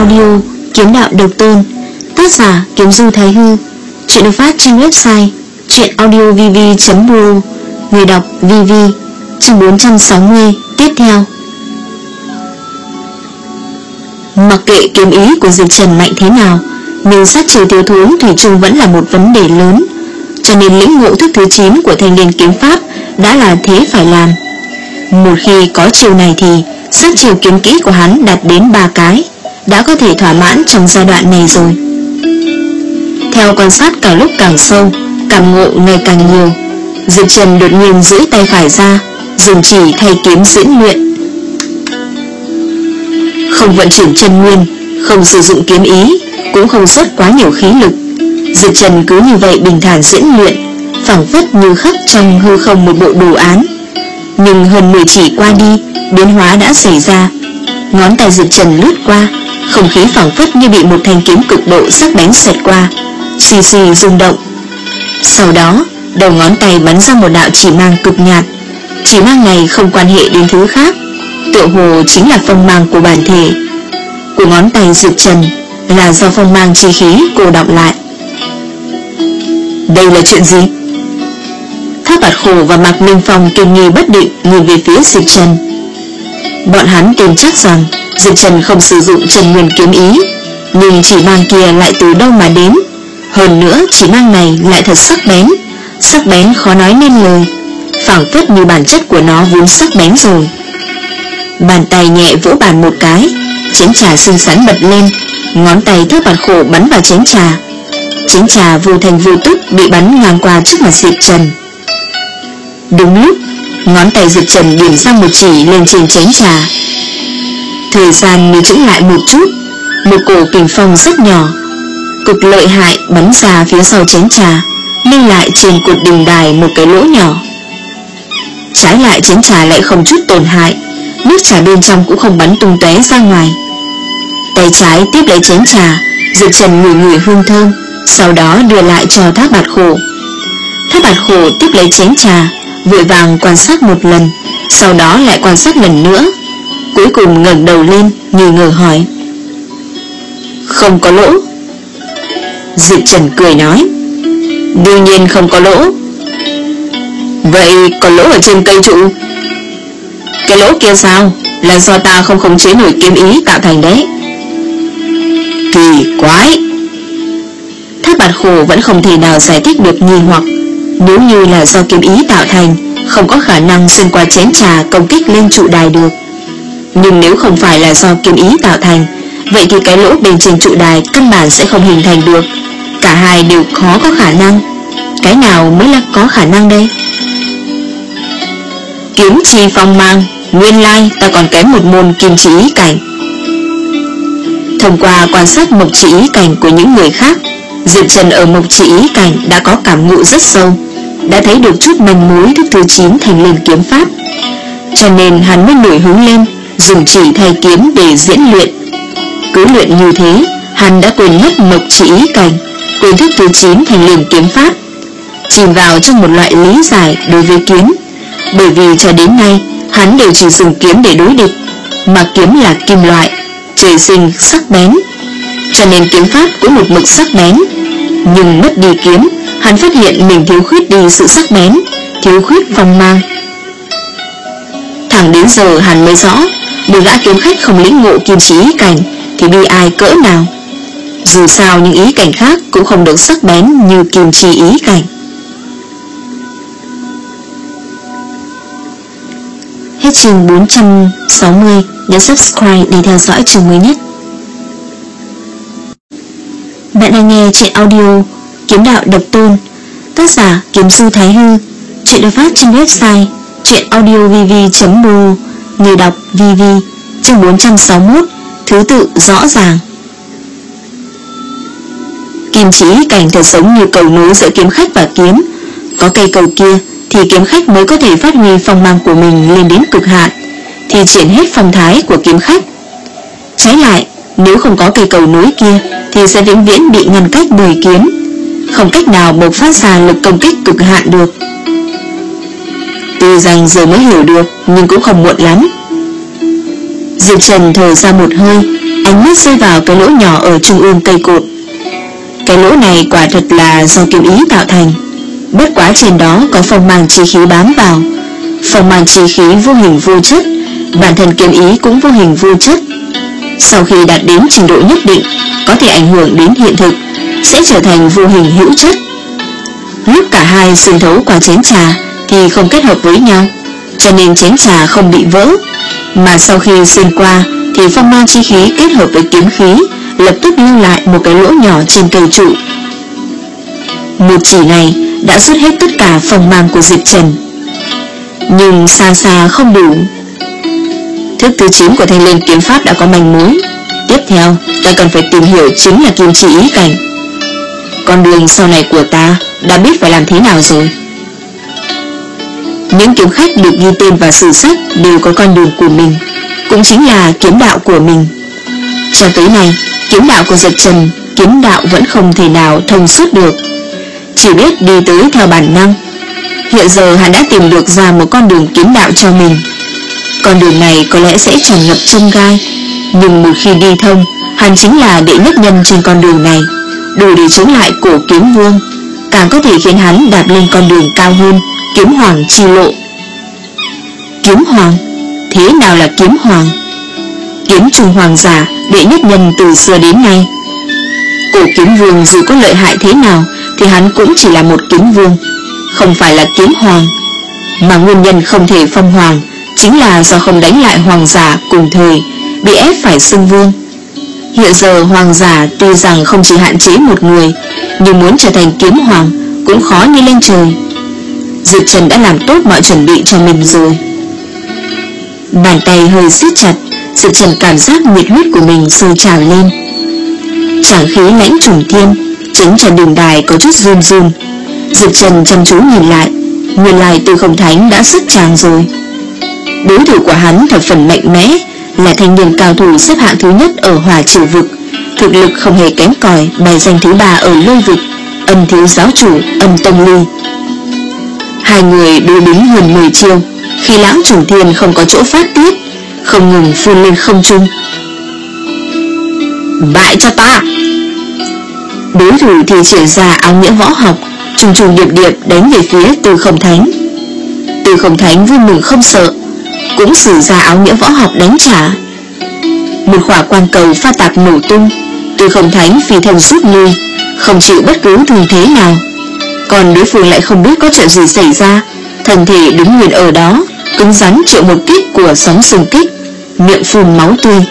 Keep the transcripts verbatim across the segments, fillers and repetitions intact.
audio Kiếm Đạo Độc Tôn. Tác giả Kiếm Du Thái Hư. Truyện được phát trên website truyện audio v v chấm pro. Người đọc vê vê. Chương bốn trăm sáu mươi tiếp theo. Mặc kệ kiếm ý của Diệp Trần mạnh thế nào, nhưng sát chiêu thiếu thốn thủy chung vẫn là một vấn đề lớn, cho nên lĩnh ngộ thức thứ chín của Thanh Liên kiếm pháp đã là thế phải làm. Một khi có chiêu này thì sát chiêu kiếm kỹ của hắn đạt đến ba cái, đã có thể thỏa mãn trong giai đoạn này rồi. Theo quan sát càng lúc càng sâu, cảm ngộ ngày càng nhiều, Diệp Trần đột nhiên duỗi tay phải ra, dùng chỉ thay kiếm diễn luyện. Không vận chuyển chân nguyên, không sử dụng kiếm ý, cũng không xuất quá nhiều khí lực, Diệp Trần cứ như vậy bình thản diễn luyện, phảng phất như khắc trong hư không một bộ đồ án. Nhưng hơn mười chỉ qua đi, biến hóa đã xảy ra. Ngón tay Diệp Trần lướt qua, không khí phảng phất như bị một thanh kiếm cực độ sắc bén xẹt qua, xì xì rung động. Sau đó, đầu ngón tay bắn ra một đạo chỉ mang cực nhạt. Chỉ mang này không quan hệ đến thứ khác, tựa hồ chính là phong mang của bản thể của ngón tay Diệp Trần, là do phong mang chi khí cô đọng lại. Đây là chuyện gì? Thác Bạt Khổ và Mạc Minh Phong kinh nghi bất định nhìn về phía Diệp Trần. Bọn hắn tin chắc rằng Diệp Trần không sử dụng chân nguyên kiếm ý, nhưng chỉ mang kia lại từ đâu mà đến. Hơn nữa chỉ mang này lại thật sắc bén, sắc bén khó nói nên lời, phảng phất như bản chất của nó vốn sắc bén rồi. Bàn tay nhẹ vỗ bàn một cái, chén trà xinh xắn bật lên, ngón tay Thác Bạt Khổ bắn vào chén trà. Chén trà vô thành vô tức bị bắn ngang qua trước mặt Diệp Trần. Đúng lúc, ngón tay Diệp Trần điểm ra một chỉ lên trên chén trà. Thời gian như chững lại một chút, một cổ kình phong rất nhỏ, cực lợi hại bắn ra phía sau chén trà, lưu lại trên cột đình đài một cái lỗ nhỏ. Trái lại chén trà lại không chút tổn hại, nước trà bên trong cũng không bắn tung tóe ra ngoài. Tay trái tiếp lấy chén trà, Diệp Trần ngửi ngửi hương thơm, sau đó đưa lại cho Thác Bạt Khổ. Thác Bạt Khổ tiếp lấy chén trà, vội vàng quan sát một lần, sau đó lại quan sát lần nữa, cuối cùng ngẩng đầu lên nghi ngờ hỏi: Không có lỗ? Diệp Trần cười nói: Đương nhiên không có lỗ. Vậy có lỗ ở trên cây trụ? Cái lỗ kia sao? Là do ta không khống chế nổi kiếm ý tạo thành đấy. Kỳ quái. Thác Bạt Khổ vẫn không thể nào giải thích được nghi hoặc. Nếu như là do kiếm ý tạo thành, không có khả năng xuyên qua chén trà công kích lên trụ đài được. Nhưng nếu không phải là do kiếm ý tạo thành, vậy thì cái lỗ bên trên trụ đài căn bản sẽ không hình thành được. Cả hai đều khó có khả năng. Cái nào mới là có khả năng đây? Kiếm chi phong mang, nguyên lai ta còn kém một môn kim chỉ ý cảnh. Thông qua quan sát mộc chỉ ý cảnh của những người khác, Diệp Trần ở mộc chỉ ý cảnh đã có cảm ngộ rất sâu, đã thấy được chút manh mối thức thứ chín Thanh Liên kiếm pháp. Cho nên hắn mới nổi hứng lên, dùng chỉ thay kiếm để diễn luyện. Cứ luyện như thế, hắn đã quên mất mộc chỉ ý cảnh, quên thức thứ chín Thanh Liên kiếm pháp, chìm vào trong một loại lý giải đối với kiếm. Bởi vì cho đến nay hắn đều chỉ dùng kiếm để đối địch, mà kiếm là kim loại, trời sinh sắc bén, cho nên kiếm pháp cũng một mực sắc bén. Nhưng mất đi kiếm, hắn phát hiện mình thiếu khuyết đi sự sắc bén, thiếu khuyết phong mang. Thẳng đến giờ hắn mới rõ, một gã kiếm khách không lĩnh ngộ kim chỉ ý cảnh thì bi ai cỡ nào. Dù sao những ý cảnh khác cũng không được sắc bén như kim chỉ ý cảnh. Hết chương bốn trăm sáu mươi. Nhấn subscribe để theo dõi chương mới nhất. Bạn đang nghe truyện audio Kiếm Đạo Độc Tôn. Tác giả Kiếm Du Thái Hư. Truyện được phát trên website truyện audio v v chấm pro. Người đọc vê vê. Chương bốn trăm sáu mươi mốt. Thứ tự rõ ràng. Kim chỉ ý cảnh thật giống như cầu nối giữa kiếm khách và kiếm. Có cây cầu kia thì kiếm khách mới có thể phát huy phong mang của mình lên đến cực hạn, thì triển hết phong thái của kiếm khách. Trái lại, nếu không có cây cầu nối kia thì sẽ vĩnh viễn bị ngăn cách bởi kiếm, không cách nào bộc phát ra lực công kích cực hạn được. Tuy rằng giờ mới hiểu được, nhưng cũng không muộn lắm. Diệp Trần thở ra một hơi, Ánh mắt rơi vào cái lỗ nhỏ ở trung ương cây cột. Cái lỗ này quả thật là do kiếm ý tạo thành, bất quá trên đó có phong mang chi khí bám vào. Phong mang chi khí vô hình vô chất, bản thân kiếm ý cũng vô hình vô chất. Sau khi đạt đến trình độ nhất định, có thể ảnh hưởng đến hiện thực, sẽ trở thành vô hình hữu chất. Lúc cả hai xuyên thấu qua chén trà thì không kết hợp với nhau, cho nên chén trà không bị vỡ. Mà sau khi xuyên qua thì phong mang chi khí kết hợp với kiếm khí, lập tức lưu lại một cái lỗ nhỏ trên cây trụ. Một chỉ này đã rút hết tất cả phong mang của Diệp Trần, nhưng xa xa không đủ. Thức thứ chín của Thanh Liên kiếm pháp đã có manh mối. Tiếp theo ta cần phải tìm hiểu chính là kim chi ý cảnh. Con đường sau này của ta đã biết phải làm thế nào rồi. Những kiếm khách được ghi tên vào sử sách đều có con đường của mình, cũng chính là kiếm đạo của mình. Cho tới nay, kiếm đạo của Diệp Trần, kiếm đạo vẫn không thể nào thông suốt được, chỉ biết đi tới theo bản năng. Hiện giờ hắn đã tìm được ra một con đường kiếm đạo cho mình. Con đường này có lẽ sẽ tràn ngập chông gai, nhưng một khi đi thông, hắn chính là đệ nhất nhân trên con đường này, đủ để chống lại cổ kiếm vương, càng có thể khiến hắn đạp lên con đường cao hơn, kiếm hoàng chi lộ. Kiếm hoàng? Thế nào là kiếm hoàng? Kiếm trung hoàng giả, đệ nhất nhân từ xưa đến nay. Cổ kiếm vương dù có lợi hại thế nào thì hắn cũng chỉ là một kiếm vương, không phải là kiếm hoàng. Mà nguyên nhân không thể phong hoàng chính là do không đánh lại hoàng giả cùng thời, bị ép phải xưng vương. Hiện giờ hoàng giả tuy rằng không chỉ hạn chế một người, nhưng muốn trở thành kiếm hoàng cũng khó như lên trời. Diệp Trần đã làm tốt mọi chuẩn bị cho mình rồi. Bàn tay hơi siết chặt, Diệp Trần cảm giác nhiệt huyết của mình sôi trào lên. Trảm khí lãnh trùng thiên, chính trên đường đài có chút run run. Diệp Trần chăm chú nhìn lại, nguyên lai Tư Không Thánh đã xuất tràng rồi. Đối thủ của hắn thập phần mạnh mẽ, là thanh niên cao thủ xếp hạng thứ nhất ở Hỏa Triều vực, thực lực không hề kém cỏi, bài danh thứ ba ở Lôi vực, Âm thiếu giáo chủ Âm Tông Ly. Hai người đối bính hơn mười chiêu, khi lãng trùng thiên không có chỗ phát tiết, không ngừng phun lên không trung. Bại cho ta! Đối thủ thì triển ra áo nghĩa võ học, trùng trùng điệp điệp đánh về phía Tư Không Thánh. Tư Không Thánh vui mừng không sợ, cũng sử ra áo nghĩa võ học đánh trả. Một quả quang cầu pha tạp nổ tung, Tư Không Thánh phi thân rút lui, không chịu bất cứ thương thế nào. Còn đối phương lại không biết có chuyện gì xảy ra, thân thể đứng nguyên ở đó, cứng rắn chịu một kích của sóng xung kích, miệng phun máu tươi.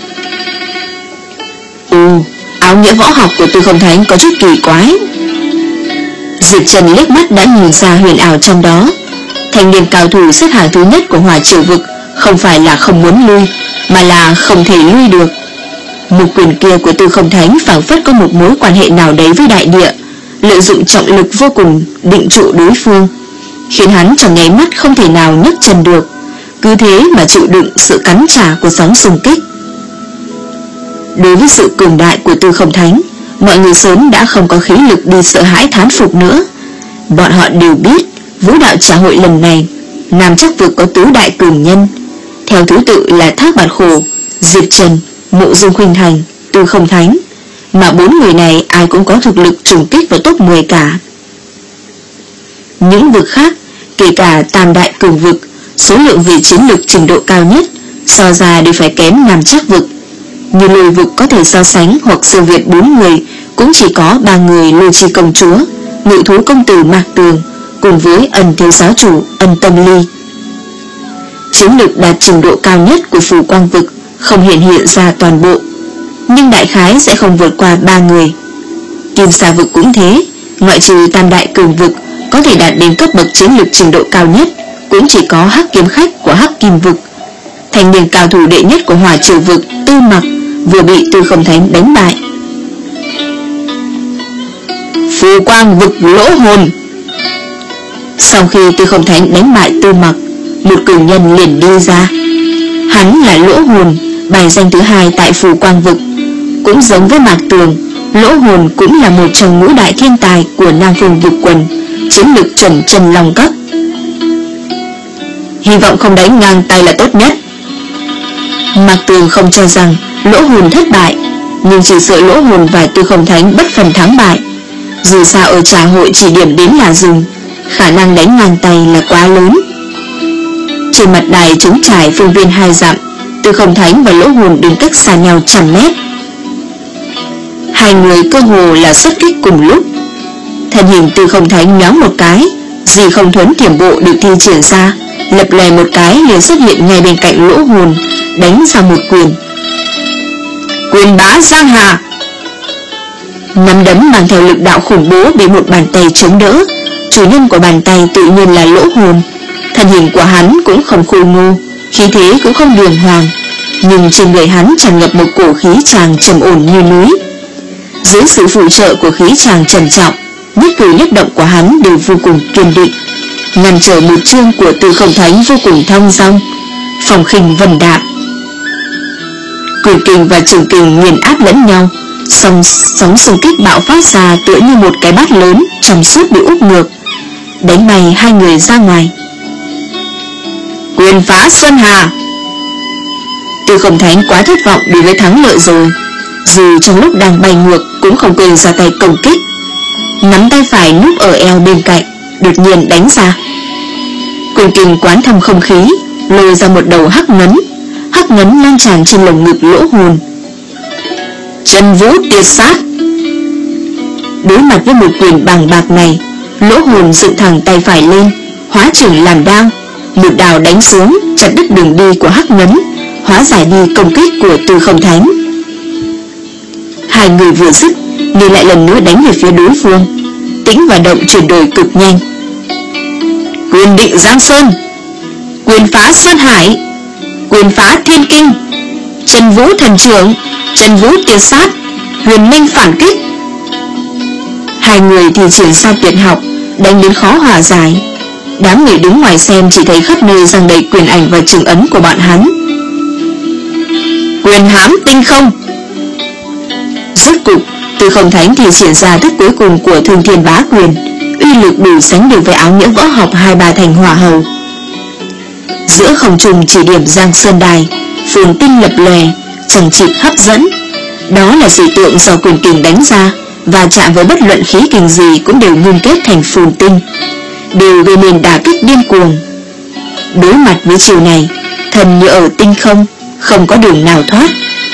Ừ, áo nghĩa võ học của Tư Không Thánh có chút kỳ quái. Diệp Trần liếc mắt đã nhìn ra huyền ảo trong đó. Thanh niên cao thủ xếp hạng thứ nhất của Hỏa Triều vực không phải là không muốn lui, mà là không thể lui được. Một quyền kia của Tư Không Thánh phảng phất có một mối quan hệ nào đấy với đại địa, lợi dụng trọng lực vô cùng định trụ đối phương, khiến hắn trong nháy mắt không thể nào nhấc chân được, cứ thế mà chịu đựng sự cắn trả của sóng xung kích. Đối với sự cường đại của Tư Không Thánh, mọi người sớm đã không có khí lực đi sợ hãi thán phục nữa. Bọn họ đều biết vũ đạo trà hội lần này, Nam Chắc vực có tứ đại cường nhân, theo thứ tự là Thác Bạt Khổ, Diệp Trần, Mộ Dung Khuynh Thành, Tư Không Thánh, mà bốn người này ai cũng có thực lực trùng kích vào top mười cả. Những vực khác, kể cả tam đại cường vực, số lượng về chiến lược trình độ cao nhất so ra đều phải kém Nam Chắc vực. Như Lôi vực có thể so sánh hoặc siêu việt bốn người, cũng chỉ có ba người Lôi Chi công chúa, Ngự thú công tử Mạc Tường, cùng với Ẩn thiếu giáo chủ Ân Tâm Ly. Chiến lược đạt trình độ cao nhất của Phù Quang vực không hiện hiện ra toàn bộ, nhưng đại khái sẽ không vượt qua ba người. Kim Sa vực cũng thế, ngoại trừ tam đại cường vực có thể đạt đến cấp bậc chiến lược trình độ cao nhất, cũng chỉ có Hắc kiếm khách của Hắc Kim vực. Thanh niên cao thủ đệ nhất của Hỏa Triều vực Tư Mặc vừa bị Tư Không Thánh đánh bại. Phù Quang vực lỗ hồn. Sau khi Tư Không Thánh đánh bại Tư Mặc, một cường nhân liền đi ra. Hắn là Lỗ Hồn, bài danh thứ hai tại Phù Quang vực. Cũng giống với Mạc Tường, Lỗ Hồn cũng là một trong ngũ đại thiên tài của Nam Phương vực quần, chiến lược chuẩn chân long cấp. Hy vọng không đánh ngang tay là tốt nhất. Mạc Tường không cho rằng Lỗ Hồn thất bại, nhưng chỉ sợ Lỗ Hồn và Tư Không Thánh bất phần thắng bại. Dù sao ở trà hội chỉ điểm đến là dừng, khả năng đánh ngang tay là quá lớn. Trên mặt đài trống trải phương viên hai dặm, Tư Không Thánh và Lỗ Hồn đứng cách xa nhau trăm mét. Hai người cơ hồ là xuất kích cùng lúc. Thân hình Tư Không Thánh nhoáng một cái, Di Không Thuấn Thiểm Bộ được thi triển ra, lập lòe một cái liền xuất hiện ngay bên cạnh Lỗ Hồn, đánh ra một quyền. Quyền bá Giang Hà. Nắm đấm mang theo lực đạo khủng bố bị một bàn tay chống đỡ. Chủ nhân của bàn tay tự nhiên là Lỗ Hồn. Thân hình của hắn cũng không khôi ngô, khí thế cũng không đường hoàng, nhưng trên người hắn tràn ngập một cổ khí tràng trầm ổn như núi. Dưới sự phụ trợ của khí tràng trầm trọng, nhất cử nhất động của hắn đều vô cùng kiên định, ngăn trở một chương của Tư Không Thánh vô cùng thong dong, phòng khinh vần đạm. Quyền kình và trường kình nghiền áp lẫn nhau, sóng sóng xung kích bạo phát ra tựa như một cái bát lớn trong suốt bị úp ngược, đánh bay hai người ra ngoài. Quyền phá Xuân Hà. Tư Không Thánh quá thất vọng đối với thắng lợi rồi, dù trong lúc đang bay ngược cũng không quên ra tay công kích. Nắm tay phải núp ở eo bên cạnh, đột nhiên đánh ra. Quyền kình quán thông không khí, lôi ra một đầu hắc ngấn. Hắc ngấn lan tràn trên lồng ngực Lỗ Hồn. Chân vũ tiệt sát. Đối mặt với một quyền bàng bạc này, Lỗ Hồn dựng thẳng tay phải lên, hóa trưởng làm đao, một đao đánh xuống, chặt đứt đường đi của hắc ngấn, hóa giải đi công kích của Tư Không Thánh. Hai người vừa dứt, thì lại lần nữa đánh về phía đối phương. Tĩnh và động chuyển đổi cực nhanh. Quyền định Giang Sơn, quyền phá Sơn Hải, quyền phá Thiên Kinh, chân vũ thần trưởng, chân vũ tiệt sát, huyền minh phản kích. Hai người thì triển ra tuyệt học, đánh đến khó hòa giải. Đám người đứng ngoài xem chỉ thấy khắp nơi giăng đầy quyền ảnh và trường ấn của bọn hắn. Quyền hãm tinh không. Rốt cục, Tư Không Thánh thì triển ra thức cuối cùng của Thương Thiên Bá Quyền, uy lực đủ sánh được với áo nghĩa võ học hai bà thành hỏa hầu. Giữa không trung chỉ điểm Giang Sơn Đài, phồn tinh lập lòe, chẳng chịt hấp dẫn. Đó là dị tượng do quyền kình đánh ra, và chạm với bất luận khí kình gì cũng đều ngưng kết thành phồn tinh, đều gây nên đả kích điên cuồng. Đối mặt với chiều này, thần như ở tinh không, không có đường nào thoát.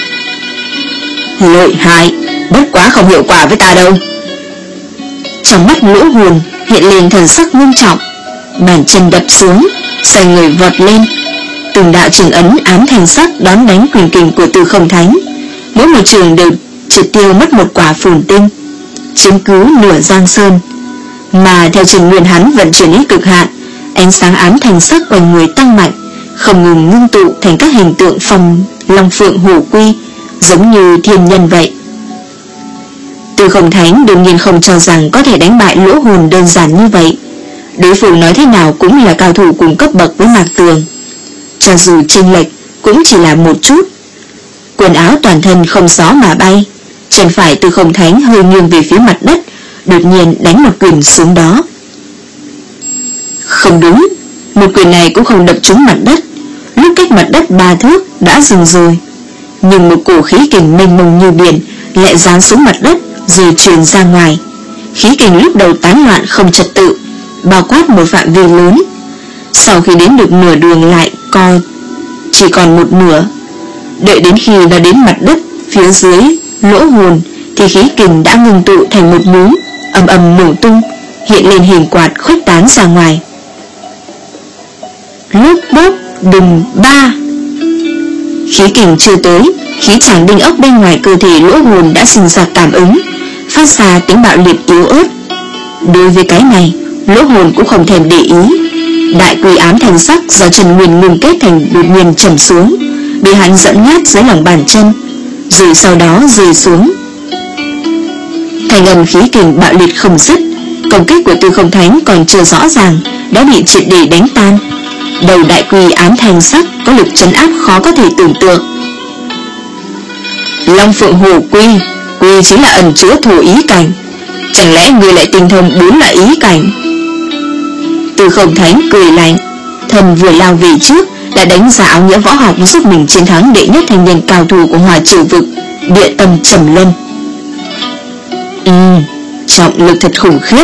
Lợi hại, bất quá không hiệu quả với ta đâu. Trong mắt Lỗ Hồn hiện lên thần sắc nghiêm trọng, bàn chân đập xuống, xoay người vọt lên, từng đạo trường ấn ám thành sắc đón đánh quyền kình của Tư Không Thánh. Mỗi một trường đều triệt tiêu mất một quả phồn tinh, chiếm cứ nửa Giang Sơn. Mà theo trình nguyên hắn vận chuyển đến cực hạn, ánh sáng ám thành sắc quanh người tăng mạnh, không ngừng ngưng tụ thành các hình tượng phong long phượng hổ quy, giống như thiên nhân vậy. Tư Không Thánh đương nhiên không cho rằng có thể đánh bại Lỗ Hồn đơn giản như vậy. Đối phương nói thế nào cũng là cao thủ cùng cấp bậc với Mạc Tường, cho dù chênh lệch cũng chỉ là một chút. Quần áo toàn thân không gió mà bay, chân phải Tư Không Thánh hơi nghiêng về phía mặt đất, đột nhiên đánh một quyền xuống đó. Không đúng, một quyền này cũng không đập trúng mặt đất, lúc cách mặt đất ba thước đã dừng rồi, nhưng một cổ khí kình mênh mông như biển lại giáng xuống mặt đất rồi truyền ra ngoài. Khí kình lúc đầu tán loạn không trật tự, bao quát một phạm vi lớn, sau khi đến được nửa đường lại co chỉ còn một nửa. Đợi đến khi nó đến mặt đất phía dưới Lỗ Hồn thì khí kình đã ngừng tụ thành một núm, ầm ầm nổ tung, hiện lên hình quạt khuếch tán ra ngoài. Lúc bốp đùng ba. Khí kình chưa tới, khí tràng đinh ốc bên ngoài cơ thể Lỗ Hồn đã sinh ra cảm ứng, phát ra tiếng bạo liệt yếu ớt. Đối với cái này, Lỗ Hồn cũng không thèm để ý. Đại quỷ ám thành sắc do Trần Nguyên ngừng kết thành đột nhiên trầm xuống, bị hắn dẫn nhát dưới lòng bàn chân, rồi sau đó rơi xuống. Thành âm khí kình bạo liệt không dứt, công kích của Tư Không Thánh còn chưa rõ ràng đã bị triệt để đánh tan. Đầu đại quỷ ám thành sắc có lực trấn áp khó có thể tưởng tượng. Long Phượng Hổ Quy, quy chính là ẩn chứa thổ ý cảnh, chẳng lẽ người lại tinh thông bốn loại ý cảnh? Tư Không Thánh cười lạnh, thần vừa lao về trước đã đánh giá áo nghĩa võ học giúp mình chiến thắng đệ nhất thanh niên cao thủ của Hỏa Triều vực, Địa Tâm Trầm Luân. Ừ, trọng lực thật khủng khiếp.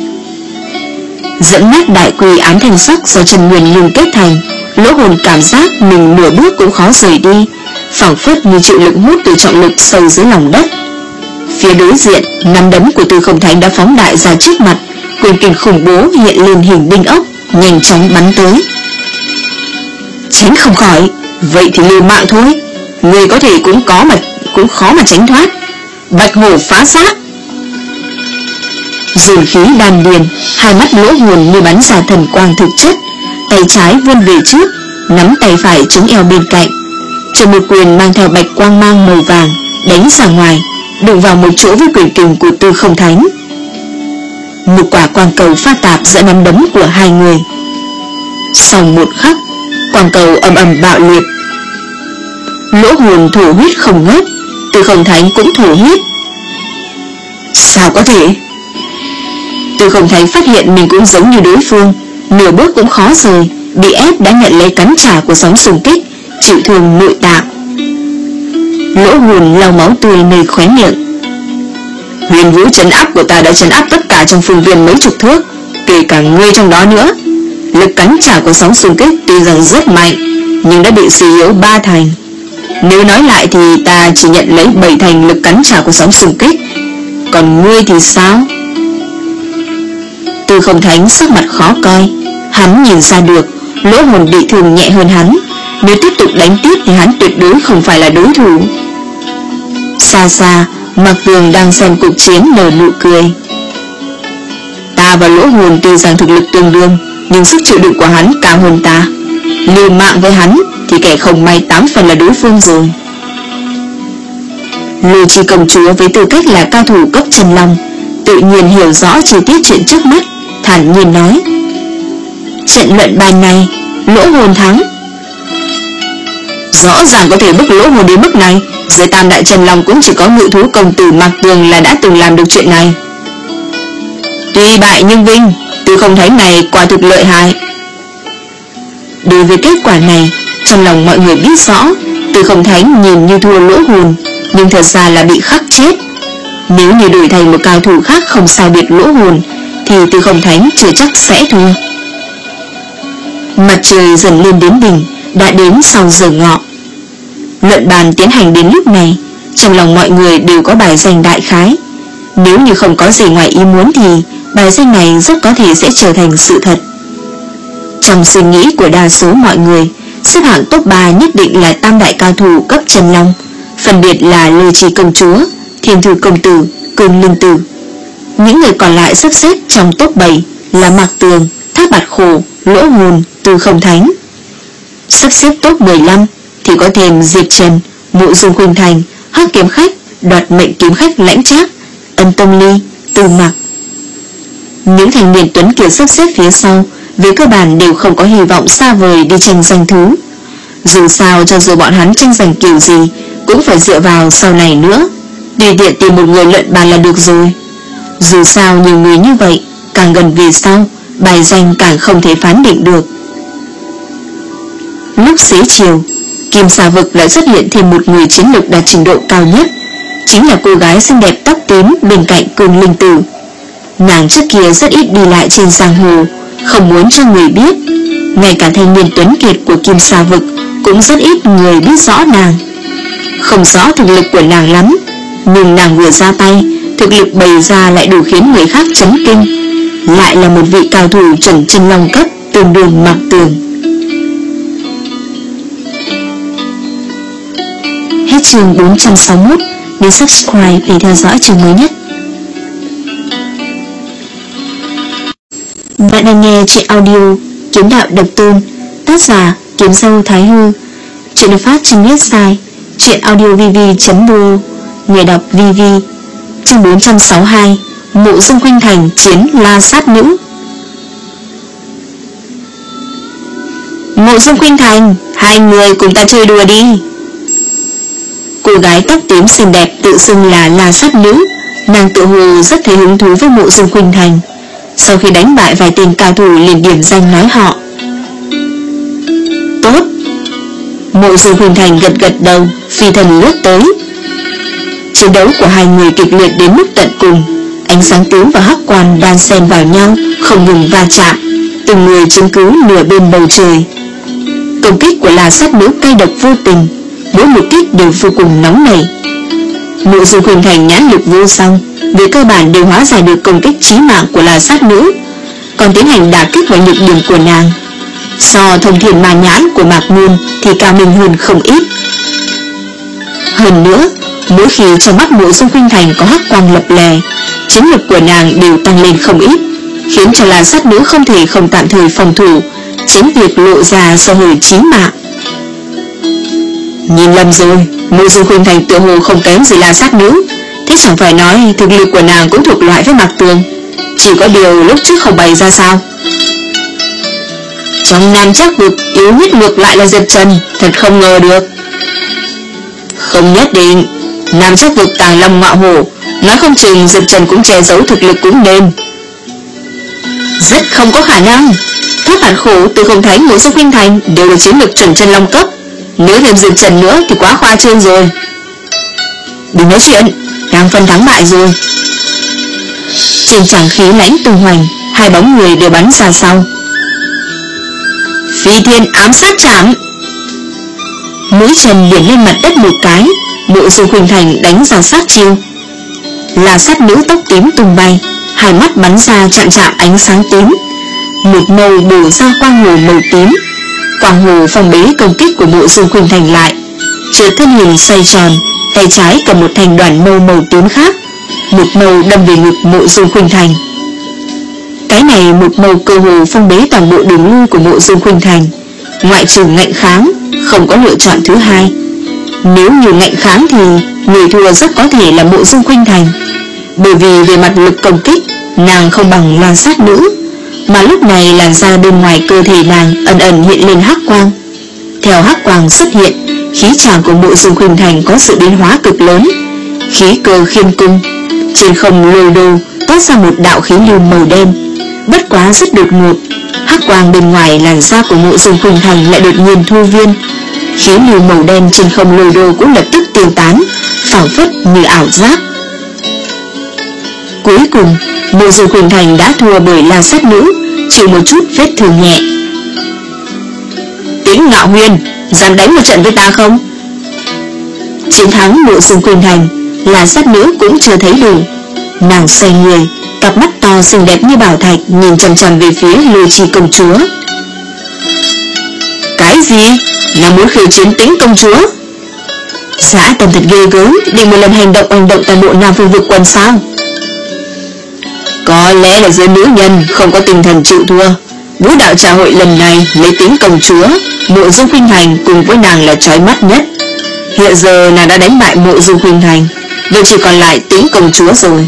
Dẫn nát đại quỳ án thanh sắc do Trần Nguyên ngừng kết thành, Lỗ Hồn cảm giác mình nửa bước cũng khó rời đi, phảng phất như chịu lực hút từ trọng lực sâu dưới lòng đất. Phía đối diện, nắm đấm của Tư Không Thánh đã phóng đại ra trước mặt, quyền kình khủng bố hiện lên hình đinh ốc, nhanh chóng bắn tới. Tránh không khỏi, vậy thì liều mạng thôi. Người có thể cũng có mà cũng khó mà tránh thoát. Bạch hổ phá xác. Dồn khí đan điền, hai mắt Lỗ Hồn như bắn ra thần quang thực chất, tay trái vươn về trước, nắm tay phải chống eo bên cạnh, cho một quyền mang theo bạch quang mang màu vàng đánh ra ngoài, đụng vào một chỗ với quyền kình của Tư Không Thánh. Một quả quang cầu pha tạp giữa nắm đấm của hai người. Sau một khắc, quang cầu ầm ầm bạo liệt. Lỗ Hồn thổ huyết không ngớt, Tư Không Thánh cũng thổ huyết. Sao có thể? Tư Không Thánh phát hiện mình cũng giống như đối phương, nửa bước cũng khó rời, bị ép đã nhận lấy cắn trả của sóng xung kích, chịu thương nội tạng. Lỗ Hồn lau máu tươi nơi khóe miệng. Huyền vũ trấn áp của ta đã trấn áp tất cả trong phương viên mấy chục thước, kể cả ngươi trong đó nữa. Lực cắn trả của sóng xung kích tuy rằng rất mạnh, nhưng đã bị suy yếu ba thành. Nếu nói lại thì ta chỉ nhận lấy bảy thành lực cắn trả của sóng xung kích. Còn ngươi thì sao? Tư Không Thánh sắc mặt khó coi. Hắn nhìn ra được Lỗ Hồn bị thương nhẹ hơn hắn, nếu tiếp tục đánh tiếp thì hắn tuyệt đối không phải là đối thủ. Xa xa, Mạc Tường đang xem cuộc chiến nở nụ cười. Ta và Lỗ Hồn tuy rằng thực lực tương đương, nhưng sức chịu đựng của hắn cao hơn ta. Liều mạng với hắn thì kẻ không may tám phần là đối phương rồi. Lôi Chi công chúa với tư cách là cao thủ cấp Chân Long, tự nhiên hiểu rõ chi tiết chuyện trước mắt, thản nhiên nói: trận luận bàn này Lỗ Hồn thắng. Rõ ràng có thể bức Lỗ Hồn đến mức này, dưới tam đại Chân Long cũng chỉ có ngự thú công tử Mạc Tường là đã từng làm được chuyện này. Tuy bại nhưng vinh, Tư Không Thánh này quả thực lợi hại. Đối với kết quả này, trong lòng mọi người biết rõ, Tư Không Thánh nhìn như thua Lỗ Hồn, nhưng thật ra là bị khắc chết. Nếu như đổi thành một cao thủ khác không sao biệt Lỗ Hồn, thì Tư Không Thánh chưa chắc sẽ thua. Mặt trời dần lên đến đỉnh, đã đến sau giờ ngọ. Luận bàn tiến hành đến lúc này, trong lòng mọi người đều có bài danh đại khái. Nếu như không có gì ngoài ý muốn thì bài danh này rất có thể sẽ trở thành sự thật. Trong suy nghĩ của đa số mọi người, xếp hạng top ba nhất định là tam đại cao thủ cấp Chân Long, phân biệt là Lôi Chi công chúa, Thiên Thư công tử, Cương Linh tử. Những người còn lại sắp xếp trong top bảy là Mạc Tường, Thác Bạt Khổ, Lỗ Hồn, Tư Không Thánh. Sắp xếp top mười lăm thì có thêm Diệp Trần, Mộ Dung Khuynh Thành, Hắc Kiếm Khách, Đoạt Mệnh Kiếm Khách Lãnh Trác, Ân Tông Ly, Tư Mạc. Những thành niên tuấn kiệt sắp xếp phía sau về cơ bản đều không có hy vọng xa vời đi tranh giành thú. Dù sao cho dù bọn hắn tranh giành kiểu gì cũng phải dựa vào sau này nữa, tùy tiện tìm một người luận bàn là được rồi. Dù sao nhiều người như vậy, càng gần về sau, bài danh càng không thể phán định được. Lúc xế chiều, Kim Sa vực lại xuất hiện thêm một người chiến lược đạt trình độ cao nhất, chính là cô gái xinh đẹp tóc tím bên cạnh Cương Linh tử. Nàng trước kia rất ít đi lại trên giang hồ, không muốn cho người biết. Ngay cả thanh niên tuấn kiệt của Kim Sa vực cũng rất ít người biết rõ nàng. Không rõ thực lực của nàng lắm, nhưng nàng vừa ra tay, thực lực bày ra lại đủ khiến người khác chấn kinh. Lại là một vị cao thủ chuẩn Chân Long cấp, tương đương Mạc Tường. Hết chương bốn trăm sáu mươi mốt. Nhớ subscribe để theo dõi chương mới nhất. Bạn đang nghe chuyện audio Kiếm Đạo Độc Tôn, tác giả Kiếm Dâu Thái Hư. Chuyện được phát trên website chuyenaudiovv chấm bu. Người đọc vê vê. Chương bốn trăm sáu mươi hai. Mộ Dung Khuynh Thành chiến La Sát Nữ. Mộ Dung Khuynh Thành, hai người cùng ta chơi đùa đi. Cô gái tóc tím xinh đẹp tự xưng là La Sát Nữ. Nàng tự hồ rất thấy hứng thú với Mộ Dung Khuynh Thành. Sau khi đánh bại vài tên cao thủ liền điểm danh nói họ: tốt, Mộ Dung Khuynh Thành gật gật đầu, phi thân lướt tới. Chiến đấu của hai người kịch liệt đến mức tận cùng. Ánh sáng tím và hắc quan đan xen vào nhau, không ngừng va chạm, từng người chiếm cứ nửa bên bầu trời. Công kích của La Sát Nữ cay độc vô tình, mỗi một kích đều vô cùng nóng nảy. Mộ Dung Khuynh Thành nhãn lực vô song, về cơ bản đều hóa giải được công kích chí mạng của La Sát Nữ, còn tiến hành đả kích vào nhược điểm của nàng. So thông thiên ma nhãn của Mạc Nguyên thì cao minh hơn không ít. Hơn nữa, mỗi khi trong mắt Mộ Dung Khuynh Thành có hắc quang lập lè, chiến lực của nàng đều tăng lên không ít, khiến cho La Sát Nữ không thể không tạm thời phòng thủ, tránh việc lộ ra sơ hở chí mạng. Nhìn lầm rồi, Mộ Dung Khuynh Thành tựa hồ không kém gì La Sát Nữ, thế chẳng phải nói thực lực của nàng cũng thuộc loại với Mạc Tường, chỉ có điều lúc trước không bày ra sao. Trong Nam Trác Vực yếu nhất ngược lại là Diệp Trần, thật không ngờ được. Không nhất định, Nam Trác Vực tàng long ngọa hổ, nói không chừng Diệp Trần cũng che giấu thực lực cũng nên. Rất không có khả năng. Thoát bản khổ từ không thấy Mộ Dung Khuynh Thành đều là chiến lược chuẩn chân long cấp, nếu thêm Diệp Trần nữa thì quá khoa trương rồi. Đừng nói chuyện, đang phân thắng bại rồi. Trên tràng khí lãnh tung hoành, hai bóng người đều bắn ra sau. Phi thiên ám sát chạm. Mũi chân liền lên mặt đất một cái, Mộ Dung Khuynh Thành đánh ra sát chiêu. La Sát Nữ tóc tím tung bay, hai mắt bắn ra chạm chạm ánh sáng tím, một màu bổ ra quang hồ màu tím. Quang hồ phong bế công kích của Mộ Dung Khuynh Thành lại, chợt thân hình xoay tròn, tay trái cầm một thành đoàn mâu màu tím khác, một màu đâm về ngực Mộ Dung Khuynh Thành. Cái này một màu cơ hồ phong bế toàn bộ đường lui của Mộ Dung Khuynh Thành, ngoại trừ ngạnh kháng, không có lựa chọn thứ hai. Nếu như ngạnh kháng thì người thua rất có thể là Mộ Dung Khuynh Thành, bởi vì về mặt lực công kích nàng không bằng La Sát Nữ, mà lúc này làn da bên ngoài cơ thể nàng ẩn ẩn hiện lên hắc quang. Theo hắc quang xuất hiện, khí tràng của Mộ Dung Khuynh Thành có sự biến hóa cực lớn, khí cơ khiêm cung, trên không lôi đô toát ra một đạo khí lưu màu đen, bất quá rất đột ngột. Hắc quang bên ngoài làn da của Mộ Dung Khuynh Thành lại đột nhiên thu viên, khí lưu màu đen trên không lôi đô cũng lập tức tiêu tán, phảng phất như ảo giác. Cuối cùng, Mộ Dung Khuynh Thành đã thua bởi La Sát Nữ, chịu một chút vết thương nhẹ. Tĩnh Ngạo Huyền, dám đánh một trận với ta không? Chiến thắng Mộ Dung Khuynh Thành, La Sát Nữ cũng chưa thấy đủ. Nàng xoay người, cặp mắt to xinh đẹp như bảo thạch nhìn chằm chằm về phía Lôi Chi công chúa. Cái gì? Nàng muốn khiêu chiến Tĩnh công chúa? Dã tâm thật ghê gớm, định một lần hành động hành động toàn bộ Nam Phương vực quân sao? Có lẽ là giới nữ nhân không có tinh thần chịu thua. Vũ đạo trà hội lần này lấy Tĩnh công chúa, Mộ Dung Khuynh Thành cùng với nàng là chói mắt nhất. Hiện giờ nàng đã đánh bại Mộ Dung Khuynh Thành, vậy chỉ còn lại Tĩnh công chúa rồi.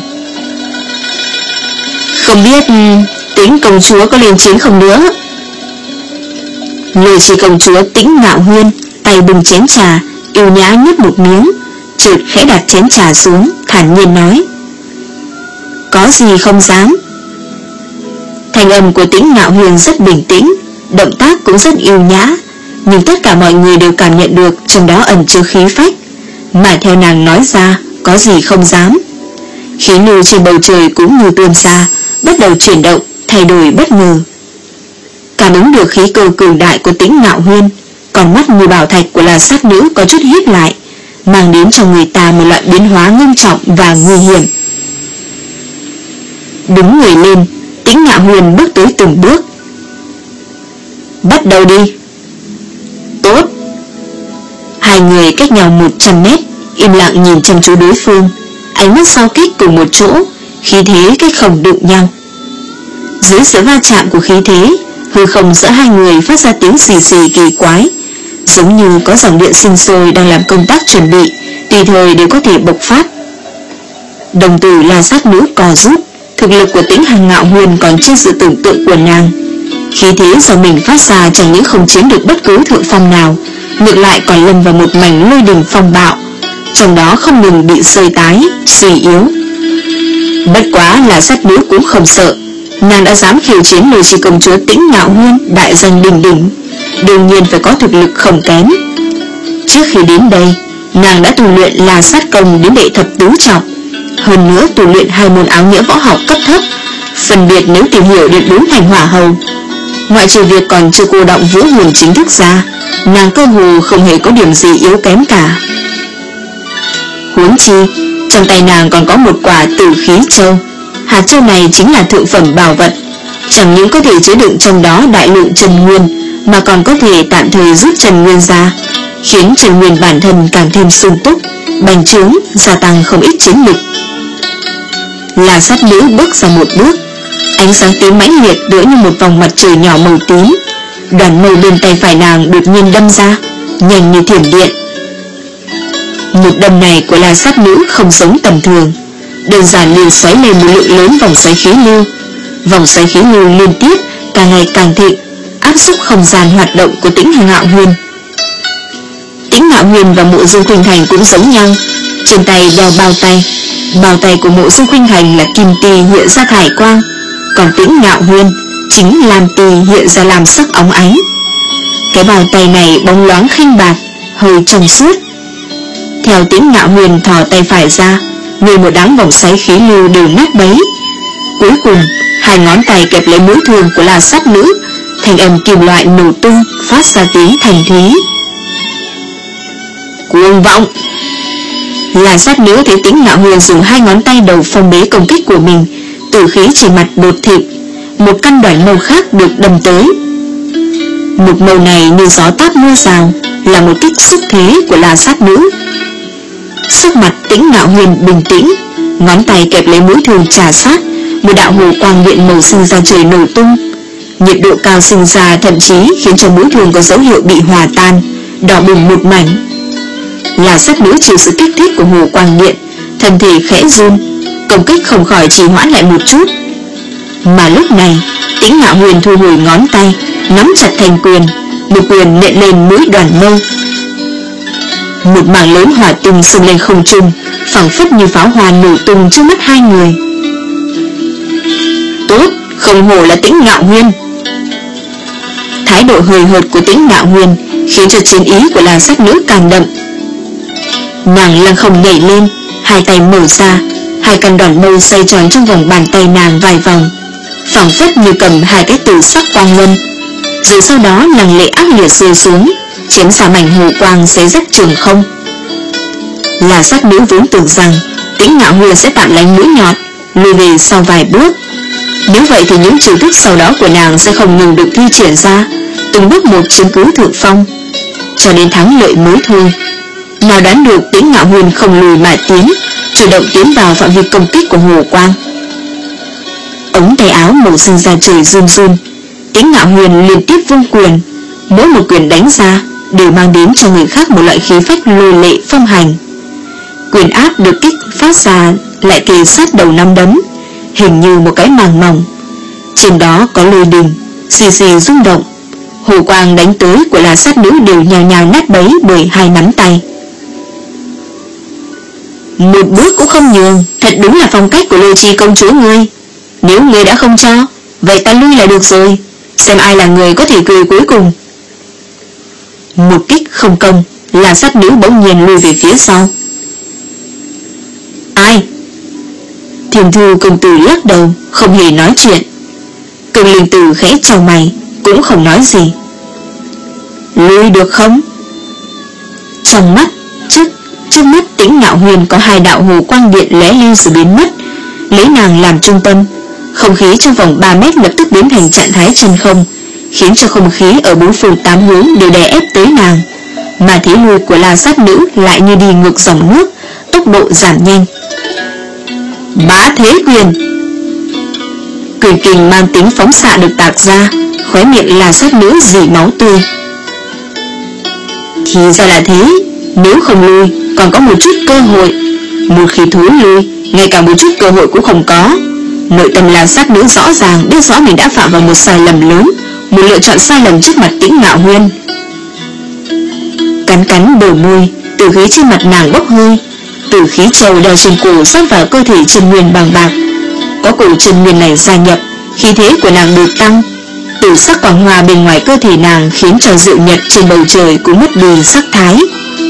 Không biết Tĩnh công chúa có lên chiến không nữa? Lôi Chi công chúa Tĩnh Ngạo Huyên tay bưng chén trà, yêu nhã nhấp một miếng, chợt khẽ đặt chén trà xuống, thản nhiên nói: Có gì không dám. Thanh âm của Tĩnh Ngạo Huyền rất bình tĩnh, động tác cũng rất yêu nhã, nhưng tất cả mọi người đều cảm nhận được trong đó ẩn chứa khí phách, mà theo nàng nói ra, có gì không dám. Khí lưu trên bầu trời cũng như tuôn ra, bắt đầu chuyển động, thay đổi bất ngờ. Cảm ứng được khí cơ cường đại của Tĩnh Ngạo Huyên, còn mắt như bảo thạch của La Sát Nữ có chút híp lại, mang đến cho người ta một loại biến hóa nghiêm trọng và nguy hiểm. Đứng người lên, Tĩnh Ngạo Huyền bước tới từng bước. Bắt đầu đi. Tốt. Hai người cách nhau một trăm mét, im lặng nhìn chăm chú đối phương, ánh mắt giao kích cùng một chỗ, khí thế cách không đụng nhau. Dưới sự va chạm của khí thế, hư không giữa hai người phát ra tiếng xì xì kỳ quái, giống như có dòng điện sinh sôi đang làm công tác chuẩn bị, tùy thời đều có thể bộc phát. Đồng tử La Sát Nữ co rút, thực lực của Tĩnh Hằng Ngạo Huyền còn trên sự tưởng tượng của nàng. Khí thế do mình phát ra chẳng những không chiếm được bất cứ thượng phong nào, ngược lại còn lâm vào một mảnh lôi đình phong bạo, trong đó không ngừng bị sơi tái, suy yếu. Bất quá La Sát Nữ cũng không sợ, nàng đã dám khiêu chiến Lôi Chi công chúa Tĩnh Ngạo Huyên đại danh đình đỉnh, đương nhiên phải có thực lực không kém. Trước khi đến đây, nàng đã tu luyện là sát công đến đệ thập tứ trọng, hơn nữa tu luyện hai môn áo nghĩa võ học cấp thấp, phân biệt nếu tìm hiểu đến bốn thành hỏa hầu. Ngoại trừ việc còn chưa cô động vũ hồn chính thức ra, nàng cơ hồ không hề có điểm gì yếu kém cả. Huống chi, trong tay nàng còn có một quả tử khí châu. Hạt châu này chính là thượng phẩm bảo vật, chẳng những có thể chứa đựng trong đó đại lượng chân nguyên, mà còn có thể tạm thời rút chân nguyên ra, khiến chân nguyên bản thân càng thêm sung túc, bành trướng, gia tăng không ít chiến lực. Là sát nữ bước ra một bước, ánh sáng tím mãnh liệt tựa như một vòng mặt trời nhỏ màu tím. Đoàn mâu bên tay phải nàng đột nhiên đâm ra, nhanh như thiểm điện. Một đâm này của là sát nữ không giống tầm thường, đơn giản liền xoáy lên một lượng lớn vòng xoáy khí lưu. Vòng xoáy khí lưu liên tiếp càng ngày càng thịnh, áp xúc không gian hoạt động của Tĩnh Ngạo Huyền. Tĩnh Ngạo Huyền và Mộ Dương Khuynh Thành cũng giống nhau, trên tay đeo bao tay. Bao tay của Mộ Dương Khuynh Thành là kim tì hiện ra thải quang, còn Tĩnh Ngạo Huyền chính lam tì hiện ra làm sắc óng ánh. Cái bao tay này bóng loáng khinh bạc, hơi trong suốt. Theo Tĩnh Ngạo Huyền thò tay phải ra, người một đám vòng xoáy khí lưu đều nát bấy. Cuối cùng, hai ngón tay kẹp lấy mũi thương của là sát nữ, thành âm kim loại nổ tung, phát ra tiếng thành thí. Cuồng vọng! Là sát nữ thấy Tĩnh Ngạo Huyền dùng hai ngón tay đầu phong bế công kích của mình, tử khí trên mặt đột thịt, một căn đoạn mâu khác được đâm tới. Một mâu này như gió táp mưa rào, là một kích xúc thế của là sát nữ. Sắc mặt Tĩnh Ngạo Huyền bình tĩnh, ngón tay kẹp lấy mũi thương trà sát, một đạo hồ quang điện màu xanh ra trời nổ tung. Nhiệt độ cao sinh ra thậm chí khiến cho mũi thương có dấu hiệu bị hòa tan, đỏ bừng một mảnh. Là sát nữ chịu sự kích thích của hồ quang điện, thân thể khẽ run, công kích không khỏi trì hoãn lại một chút. Mà lúc này, Tĩnh Ngạo Huyền thu hồi ngón tay, nắm chặt thành quyền, một quyền nện lên mũi đoàn mâu. Một mảng lớn hỏa tinh xông lên không trung, phảng phất như pháo hoa nổ tung trước mắt hai người. Tốt, không hổ là Tĩnh Ngạo Huyền. Thái độ hời hợt của Tĩnh Ngạo Huyền khiến cho chiến ý của là sát nữ càng đậm. Nàng lăng không nhảy lên, hai tay mở ra, hai căn đòn mâu xoay tròn trong vòng bàn tay nàng vài vòng, phảng phất như cầm hai cái tử sắc quang luân. Rồi sau đó nàng lệ ác liệt rơi xuống, chém xả mảnh hồ quang xé rách trường không. Là sát nữ vốn tưởng rằng Tĩnh Ngạo Huyền sẽ tạm lánh mũi nhọt, lùi về sau vài bước. Nếu vậy thì những chiêu thức sau đó của nàng sẽ không ngừng được thi triển ra, từng bước một chiếm cứ thượng phong, cho đến thắng lợi mới thôi. Nào đoán được Tĩnh Ngạo Huyền không lùi mà tiến, chủ động tiến vào phạm vi công kích của hồ quang. Ống tay áo màu xanh ra trời run run, Tĩnh Ngạo Huyền liên tiếp vung quyền, mỗi một quyền đánh ra đều mang đến cho người khác một loại khí phách lôi lệ phong hành. Quyền áp được kích phát ra lại kề sát đầu năm đấm, hình như một cái màng mỏng. Trên đó có lôi đình, xì xì rung động. Hồ quang đánh tới của là sát nữ đều nhào nhào nát bấy bởi hai nắm tay. Một bước cũng không nhường, thật đúng là phong cách của Lôi Chi công chúa ngươi. Nếu ngươi đã không cho, vậy ta lui là được rồi, xem ai là người có thể cười cuối cùng. Một kích không công, là sát nữ bỗng nhiên lùi về phía sau. Ai? Thiền Thư công tử lắc đầu, không hề nói chuyện. Cường Linh Tử khẽ chau mày, cũng không nói gì. Lui được không? Trong mắt, trước, trước mắt Tĩnh Ngạo Huyền có hai đạo hồ quang điện lóe lên rồi biến mất. Lấy nàng làm trung tâm, không khí trong vòng ba mét lập tức biến thành trạng thái chân không, khiến cho không khí ở bốn phương tám hướng đều đè ép tới nàng. Mà thế lui của la sát nữ lại như đi ngược dòng nước, tốc độ giảm nhanh. Bá thế quyền! Cười kình mang tính phóng xạ được tạc ra, khóe miệng la sát nữ dỉ máu tươi. Thì ra là thế, nếu không lui còn có một chút cơ hội, một khi thối lui ngay cả một chút cơ hội cũng không có. Nội tâm la sát nữ rõ ràng biết rõ mình đã phạm vào một sai lầm lớn, một lựa chọn sai lầm trước mặt Tĩnh Ngạo Huyền. Cắn cắn bờ môi, tử khí trên mặt nàng bốc hơi. Tử khí trầu đeo trên cổ rót vào cơ thể chân nguyên bằng bạc. Có cổ chân nguyên này gia nhập, khí thế của nàng được tăng. Tử sắc quang hoa bên ngoài cơ thể nàng khiến cho rượu nhật trên bầu trời cũng mất đi sắc thái.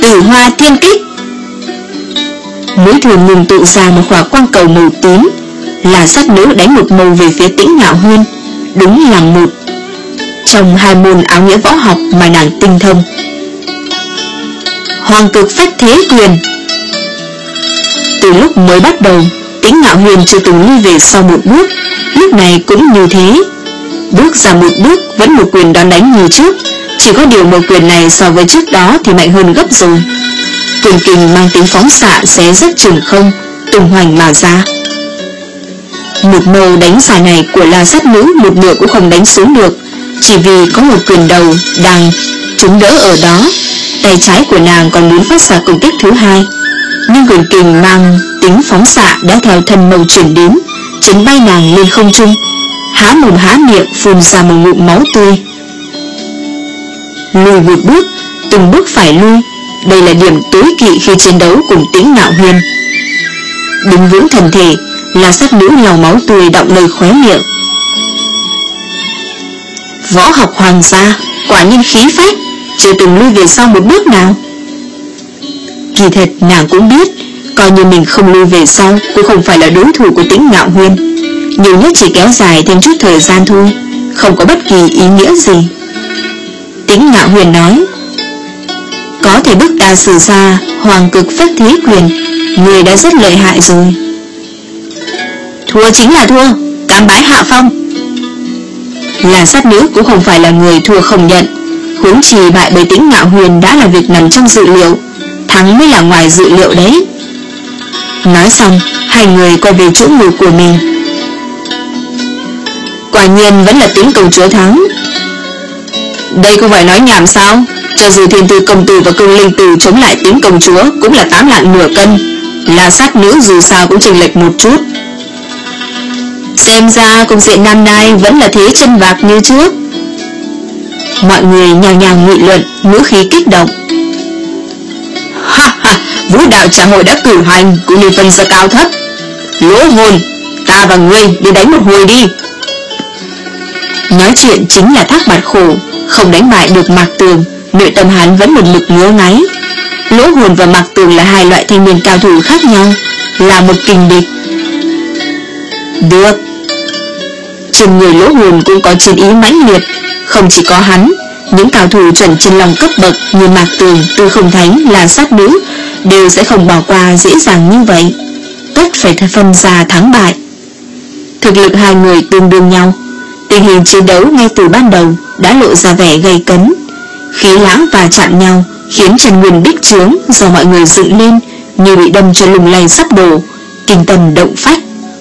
Tử Hoa Thiên Kích. Mũi thường ngừng tụ ra một quả quang cầu màu tím. Là sát nữ đánh một mâu về phía Tĩnh Ngạo Huyên, đúng là một trong hai môn áo nghĩa võ học mà nàng tinh thông. Hoàng cực phách thế quyền. Từ lúc mới bắt đầu, Tĩnh Ngạo Huyên chưa từng lui về sau một bước, lúc này cũng như thế. Bước ra một bước vẫn một quyền đón đánh như trước, chỉ có điều một quyền này so với trước đó thì mạnh hơn gấp rồi. Quyền kình mang tính phóng xạ xé rách trường không, tung hoành mà ra. Một mâu đánh dài này của La Sát Nữ một nửa cũng không đánh xuống được, chỉ vì có một quyền đầu đang chống đỡ ở đó. Tay trái của nàng còn muốn phát ra công kích thứ hai, nhưng quyền kình mang tính phóng xạ đã theo thân mâu chuyển đến, chấn bay nàng lên không trung, há mồm há miệng phun ra một ngụm máu tươi. Lùi một bước, từng bước phải lui, đây là điểm tối kỵ khi chiến đấu cùng Tĩnh Ngạo Huyên. Đứng vững thân thể, La Sát Nữ lau máu tươi đọng nơi khóe miệng. Võ học hoàng gia quả nhiên khí phách, chưa từng lui về sau một bước nào. Kỳ thật nàng cũng biết, coi như mình không lui về sau cũng không phải là đối thủ của Tĩnh Ngạo Huyên, nhiều nhất chỉ kéo dài thêm chút thời gian thôi, không có bất kỳ ý nghĩa gì. Tĩnh Ngạo Huyên nói, có thể bức ta sử ra hoàng cực phách thế quyền, người đã rất lợi hại rồi. Thua chính là thua, cám bái hạ phong. La Sát Nữ cũng không phải là người thua không nhận, huống chi bại bởi Tĩnh Ngạo Huyên đã là việc nằm trong dự liệu, thắng mới là ngoài dự liệu đấy. Nói xong, hai người quay về chỗ ngồi của mình. Quả nhiên vẫn là Tĩnh công chúa thắng. Đây không phải nói nhảm sao? Cho dù Thiên Tư công tử và Cương Linh tử chống lại Tĩnh công chúa cũng là tám lạng nửa cân, La Sát Nữ dù sao cũng chênh lệch một chút. Xem ra cục diện năm nay vẫn là thế chân vạc như trước. Mọi người nhào nhào nghị luận, ngữ khí kích động. Ha ha, vũ đạo trà hội đã cử hành, cũng đi phân ra cao thấp. Lỗ Hồn, ta và ngươi đi đánh một hồi đi. Nói chuyện chính là Thác Bạt Khổ, không đánh bại được Mạc Tường, nội tâm hắn vẫn một mực ngứa ngáy. Lỗ Hồn và Mạc Tường là hai loại thanh niên cao thủ khác nhau, là một kình địch. Được. Trên người Lỗ Hồn cũng có chiến ý mãnh liệt, không chỉ có hắn, những cao thủ chuẩn chân long cấp bậc như Mạc Tường, Tư Không Thánh, La Sát Nữ đều sẽ không bỏ qua dễ dàng như vậy, tất phải phân ra thắng bại. Thực lực hai người tương đương nhau, tình hình chiến đấu ngay từ ban đầu đã lộ ra vẻ gay cấn, khí lãng và chạm nhau khiến chân nguyên bích trướng do mọi người dựng lên như bị đâm cho lung lay sắp đổ, kinh tâm động phách.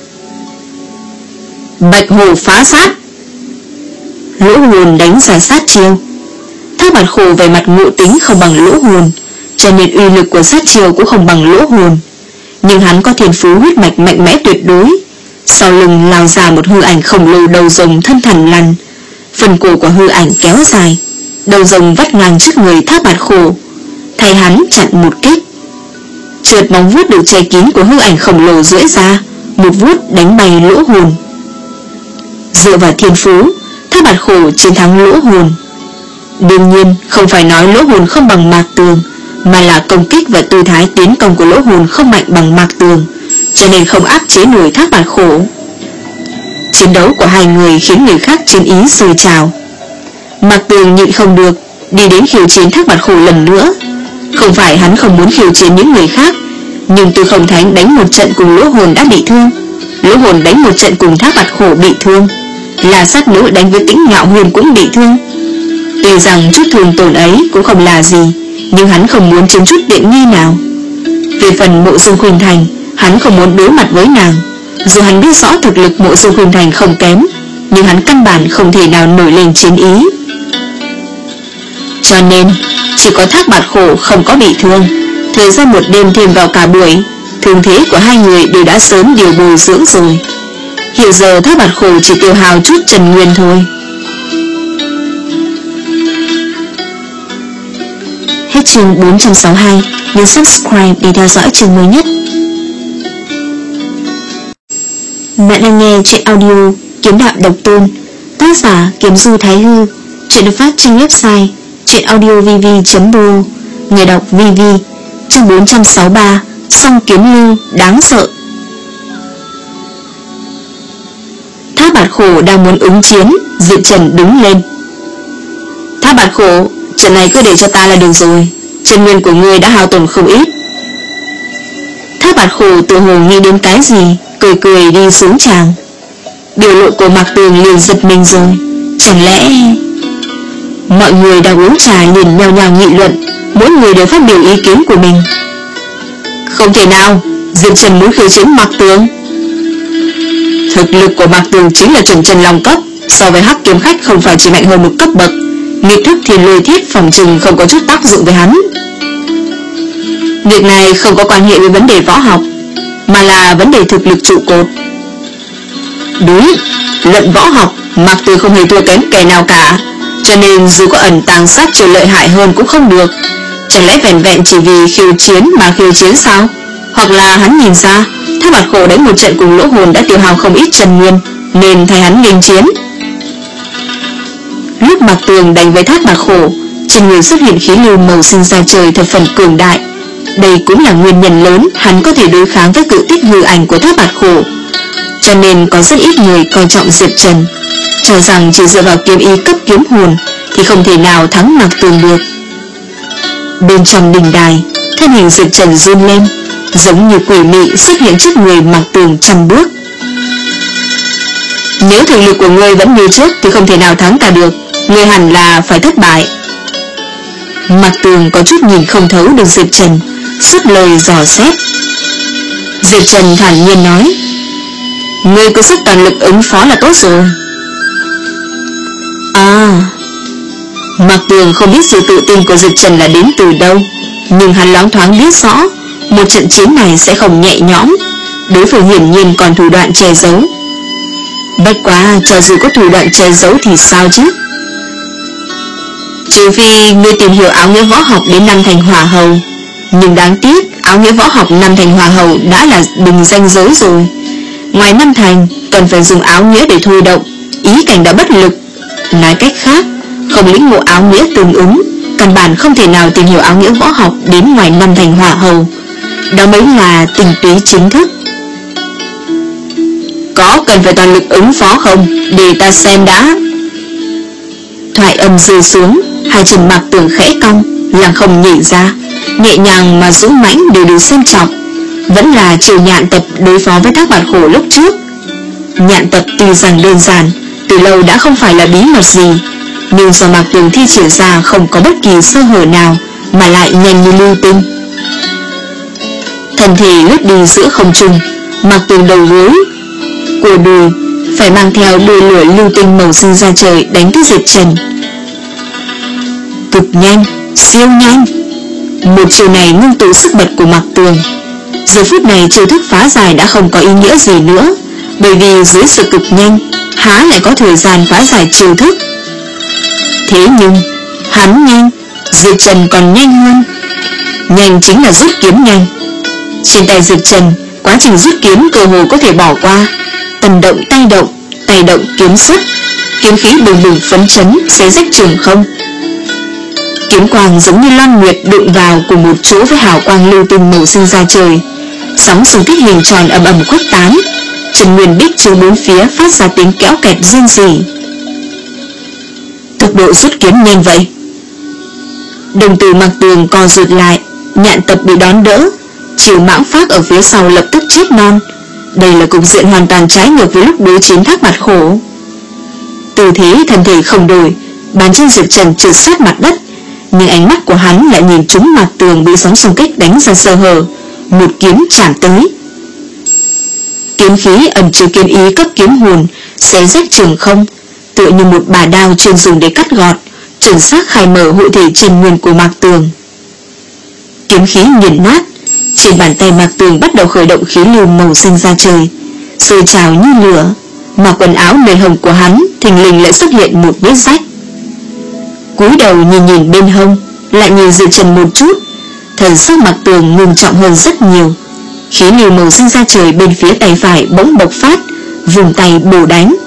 Bạch Hổ phá sát. Lỗ Hồn đánh ra sát chiêu. Thác Bạt Khổ về mặt ngộ tính không bằng Lỗ Hồn, cho nên uy lực của sát chiêu cũng không bằng Lỗ Hồn, nhưng hắn có thiên phú huyết mạch mạnh mẽ tuyệt đối. Sau lưng lao ra một hư ảnh khổng lồ đầu rồng thân thằn lằn, phần cổ của hư ảnh kéo dài, đầu rồng vắt ngang trước người Thác Bạt Khổ, thay hắn chặn một kích. Chợt móng vuốt được che kín của hư ảnh khổng lồ duỗi ra, một vuốt đánh bay Lỗ Hồn. Dựa vào thiên phú, Thác Bạt Khổ chiến thắng Lỗ Hồn. Đương nhiên không phải nói Lỗ Hồn không bằng Mạc Tường, mà là công kích và tư thái tiến công của Lỗ Hồn không mạnh bằng Mạc Tường, cho nên không áp chế nổi Thác Bạt Khổ. Chiến đấu của hai người khiến người khác chiến ý sôi trào. Mạc Tường nhịn không được, đi đến khiêu chiến Thác Bạt Khổ lần nữa. Không phải hắn không muốn khiêu chiến những người khác, nhưng Tư Không Thánh đánh một trận cùng Lỗ Hồn đã bị thương, Lỗ Hồn đánh một trận cùng Thác Bạt Khổ bị thương, La Sát Nữ đánh với Tĩnh Ngạo Huyên cũng bị thương. Tuy rằng chút thương tổn ấy cũng không là gì, nhưng hắn không muốn chiếm chút tiện nghi nào. Về phần Mộ Dung Khuynh Thành, hắn không muốn đối mặt với nàng. Dù hắn biết rõ thực lực Mộ Dung Khuynh Thành không kém, nhưng hắn căn bản không thể nào nổi lên chiến ý. Cho nên chỉ có Thác Bạt Khổ không có bị thương. Thời gian một đêm thêm vào cả buổi, thương thế của hai người đều đã sớm điều bồi dưỡng rồi. Hiện giờ Thác Bạt Khổ chỉ tiêu hao chút trần nguyên thôi. Hết chương bốn trăm sáu mươi hai. Nhấn subscribe để theo dõi chương mới nhất. Bạn đang nghe chuyện audio Kiếm Đạo Độc Tôn, tác giả Kiếm Du Thái Hư. Chuyện được phát trên website truyện audio v v chấm r o. Người đọc Vi Vi. Chương bốn trăm sáu mươi ba. Song kiếm lưu đáng sợ. Thác Bạt Khổ đang muốn ứng chiến, Diệp Trần đứng lên. Thác Bạt Khổ, trận này cứ để cho ta là được rồi, chân nguyên của ngươi đã hao tổn không ít. Thác Bạt Khổ tự hồ nghĩ đến cái gì, cười cười đi xuống tràng. Biểu lộ của Mạc Tường liền giật mình rồi. Chẳng lẽ... Mọi người đang uống trà liền nhao nhao nghị luận, mỗi người đều phát biểu ý kiến của mình. Không thể nào, Diệp Trần muốn khiêu chiến Mạc Tường. Thực lực của Mạc Tường chính là chuẩn chân long cấp, so với Hắc Kiếm Khách không phải chỉ mạnh hơn một cấp bậc. Nghịch thức thì lôi thiết phòng trừng không có chút tác dụng với hắn. Việc này không có quan hệ với vấn đề võ học, mà là vấn đề thực lực trụ cột. Đúng, luận võ học, Mạc Tường không hề thua kém kẻ nào cả, cho nên dù có ẩn tàng sát chiêu lợi hại hơn cũng không được. Chẳng lẽ vẹn vẹn chỉ vì khiêu chiến mà khiêu chiến sao? Hoặc là hắn nhìn ra Thác Bạt Khổ đánh một trận cùng Lỗ Hồn đã tiêu hao không ít chân nguyên, nên thay hắn nghênh chiến. Lúc Mạc Tường đánh với Thác Bạt Khổ, trên người xuất hiện khí lưu màu xanh da trời thập phần cường đại. Đây cũng là nguyên nhân lớn hắn có thể đối kháng với cự tích hư ảnh của Thác Bạt Khổ. Cho nên có rất ít người coi trọng Diệp Trần, cho rằng chỉ dựa vào kiếm ý cấp kiếm hồn thì không thể nào thắng Mạc Tường được. Bên trong đình đài, thân hình Diệp Trần run lên, giống như quỷ mị xuất hiện trước người Mạc Tường trăm bước. Nếu thực lực của ngươi vẫn như trước thì không thể nào thắng ta được, ngươi hẳn là phải thất bại. Mạc Tường có chút nhìn không thấu được Diệp Trần, suốt lời dò xét. Diệp Trần thản nhiên nói, ngươi có sức toàn lực ứng phó là tốt rồi. À, Mạc Tường không biết sự tự tin của Diệp Trần là đến từ đâu, nhưng hắn loáng thoáng biết rõ một trận chiến này sẽ không nhẹ nhõm. Đối phương hiển nhiên còn thủ đoạn che giấu. Bất quá cho dù có thủ đoạn che giấu thì sao chứ? Trừ phi ngươi tìm hiểu áo nghĩa võ học đến năm thành hỏa hầu. Nhưng đáng tiếc áo nghĩa võ học năm thành hỏa hầu đã là bình danh giới rồi. Ngoài năm thành cần phải dùng áo nghĩa để thôi động, ý cảnh đã bất lực. Nói cách khác, không lĩnh ngộ áo nghĩa tương ứng, căn bản không thể nào tìm hiểu áo nghĩa võ học đến ngoài năm thành hỏa hầu. Đó mới là tinh túy chính thức. Có cần phải toàn lực ứng phó không? Để ta xem đã. Thoại âm rơi xuống, hai chân Mạc Tường khẽ cong, lặng không nhảy ra, nhẹ nhàng mà dũng mãnh đều được xem trọng. Vẫn là chiều nhạn tập đối phó với Thác Bạt Khổ lúc trước. Nhạn tập tuy rằng đơn giản, từ lâu đã không phải là bí mật gì, nhưng do Mạc Tường thi triển ra không có bất kỳ sơ hở nào, mà lại nhanh như lưu tinh. Thân thể lướt đi giữa không trung, Mạc Tường đầu gối của đùi phải mang theo đuôi lửa lưu tinh màu xanh da trời đánh tới Diệp Trần. Cực nhanh, siêu nhanh. Một chiều này ngưng tụ sức bật của Mạc Tường. Giờ phút này chiêu thức phá giải đã không có ý nghĩa gì nữa, bởi vì dưới sự cực nhanh, há lại có thời gian phá giải chiêu thức. Thế nhưng hắn nhanh, Diệp Trần còn nhanh hơn. Nhanh chính là rút kiếm nhanh. Trên tay Diệp Trần, quá trình rút kiếm cơ hồ có thể bỏ qua. Tần động tay động, tay động kiếm xuất, kiếm khí bừng bừng phấn chấn, xé rách trường không. Kiếm quang giống như loan nguyệt đụng vào cùng một chỗ với hào quang lưu tinh màu xanh da trời. Sóng xung kích hình tròn ầm ầm khuếch tán, Trần Nguyên Bích chiếu bốn phía phát ra tiếng kéo kẹt rên rỉ. Tốc độ rút kiếm nhanh vậy. Đồng tử Mạc Tường co rụt lại, nhạn tập bị đón đỡ, chiều mãng phác ở phía sau lập tức chết non. Đây là cục diện hoàn toàn trái ngược với lúc đối chiến Thác Bạt Khổ. Tư thế thân thể không đổi, bàn chân Diệp Trần trượt sát mặt đất, nhưng ánh mắt của hắn lại nhìn trúng Mạc Tường bị sóng xung kích đánh ra sơ hở, một kiếm chạm tới. Kiếm khí ẩn chứa kiếm ý cấp kiếm hồn, xé rách trường không, tựa như một bà đao chuyên dùng để cắt gọt, chuẩn xác khai mở hộ thể chân nguyên của Mạc Tường. Kiếm khí nghiền nát, trên bàn tay Mạc Tường bắt đầu khởi động khí lưu màu xanh da trời, sôi trào như lửa, mà quần áo nơi hồng của hắn thình lình lại xuất hiện một vết rách. Cúi đầu nhìn nhìn bên hông, lại nhìn Diệp Trần một chút, thần sắc Mạc Tường ngưng trọng hơn rất nhiều. Khí lưu màu xanh da trời bên phía tay phải bỗng bộc phát, vùng tay bổ đánh.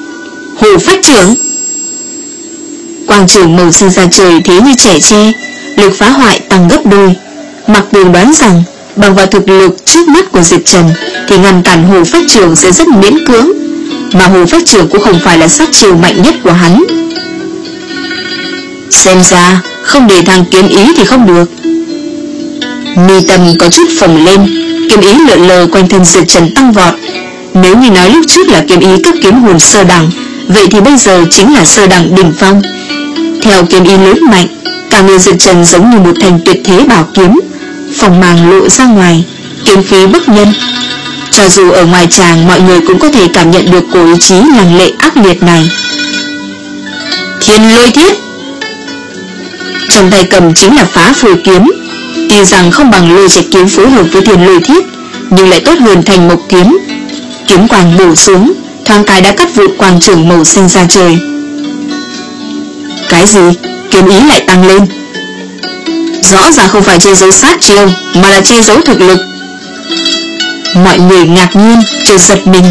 Hồ Phách Trưởng. Quang trường màu xanh da trời thế như trẻ tre, lực phá hoại tăng gấp đôi. Mạc Tường đoán rằng bằng vào thực lực trước mắt của Diệp Trần thì ngăn cản Hồ Phách Trường sẽ rất miễn cưỡng, mà Hồ Phách Trường cũng không phải là sát chiêu mạnh nhất của hắn. Xem ra không để thằng kiếm ý thì không được. Mi tâm có chút phồng lên, kiếm ý lượn lờ quanh thân Diệp Trần tăng vọt. Nếu như nói lúc trước là kiếm ý cấp kiếm hồn sơ đẳng, vậy thì bây giờ chính là sơ đẳng đỉnh phong. Theo kiếm ý lớn mạnh, cả người Diệp Trần giống như một thanh tuyệt thế bảo kiếm, phòng màng lộ ra ngoài, kiếm khí bức nhân. Cho dù ở ngoài tràng mọi người cũng có thể cảm nhận được cổ ý chí lăng lệ ác liệt này. Thiên Lôi Thiết. Trong tay cầm chính là Phá Phù kiếm, tuy rằng không bằng Lôi Trạch kiếm phối hợp với Thiên Lôi Thiết, nhưng lại tốt hơn Thành Mộc kiếm. Kiếm quang bổ xuống, thoáng cái đã cắt vụn quang trường màu xanh ra trời. Cái gì? Kiếm ý lại tăng lên. Rõ ràng không phải che giấu sát chiêu, mà là che giấu thực lực. Mọi người ngạc nhiên, chợt giật mình.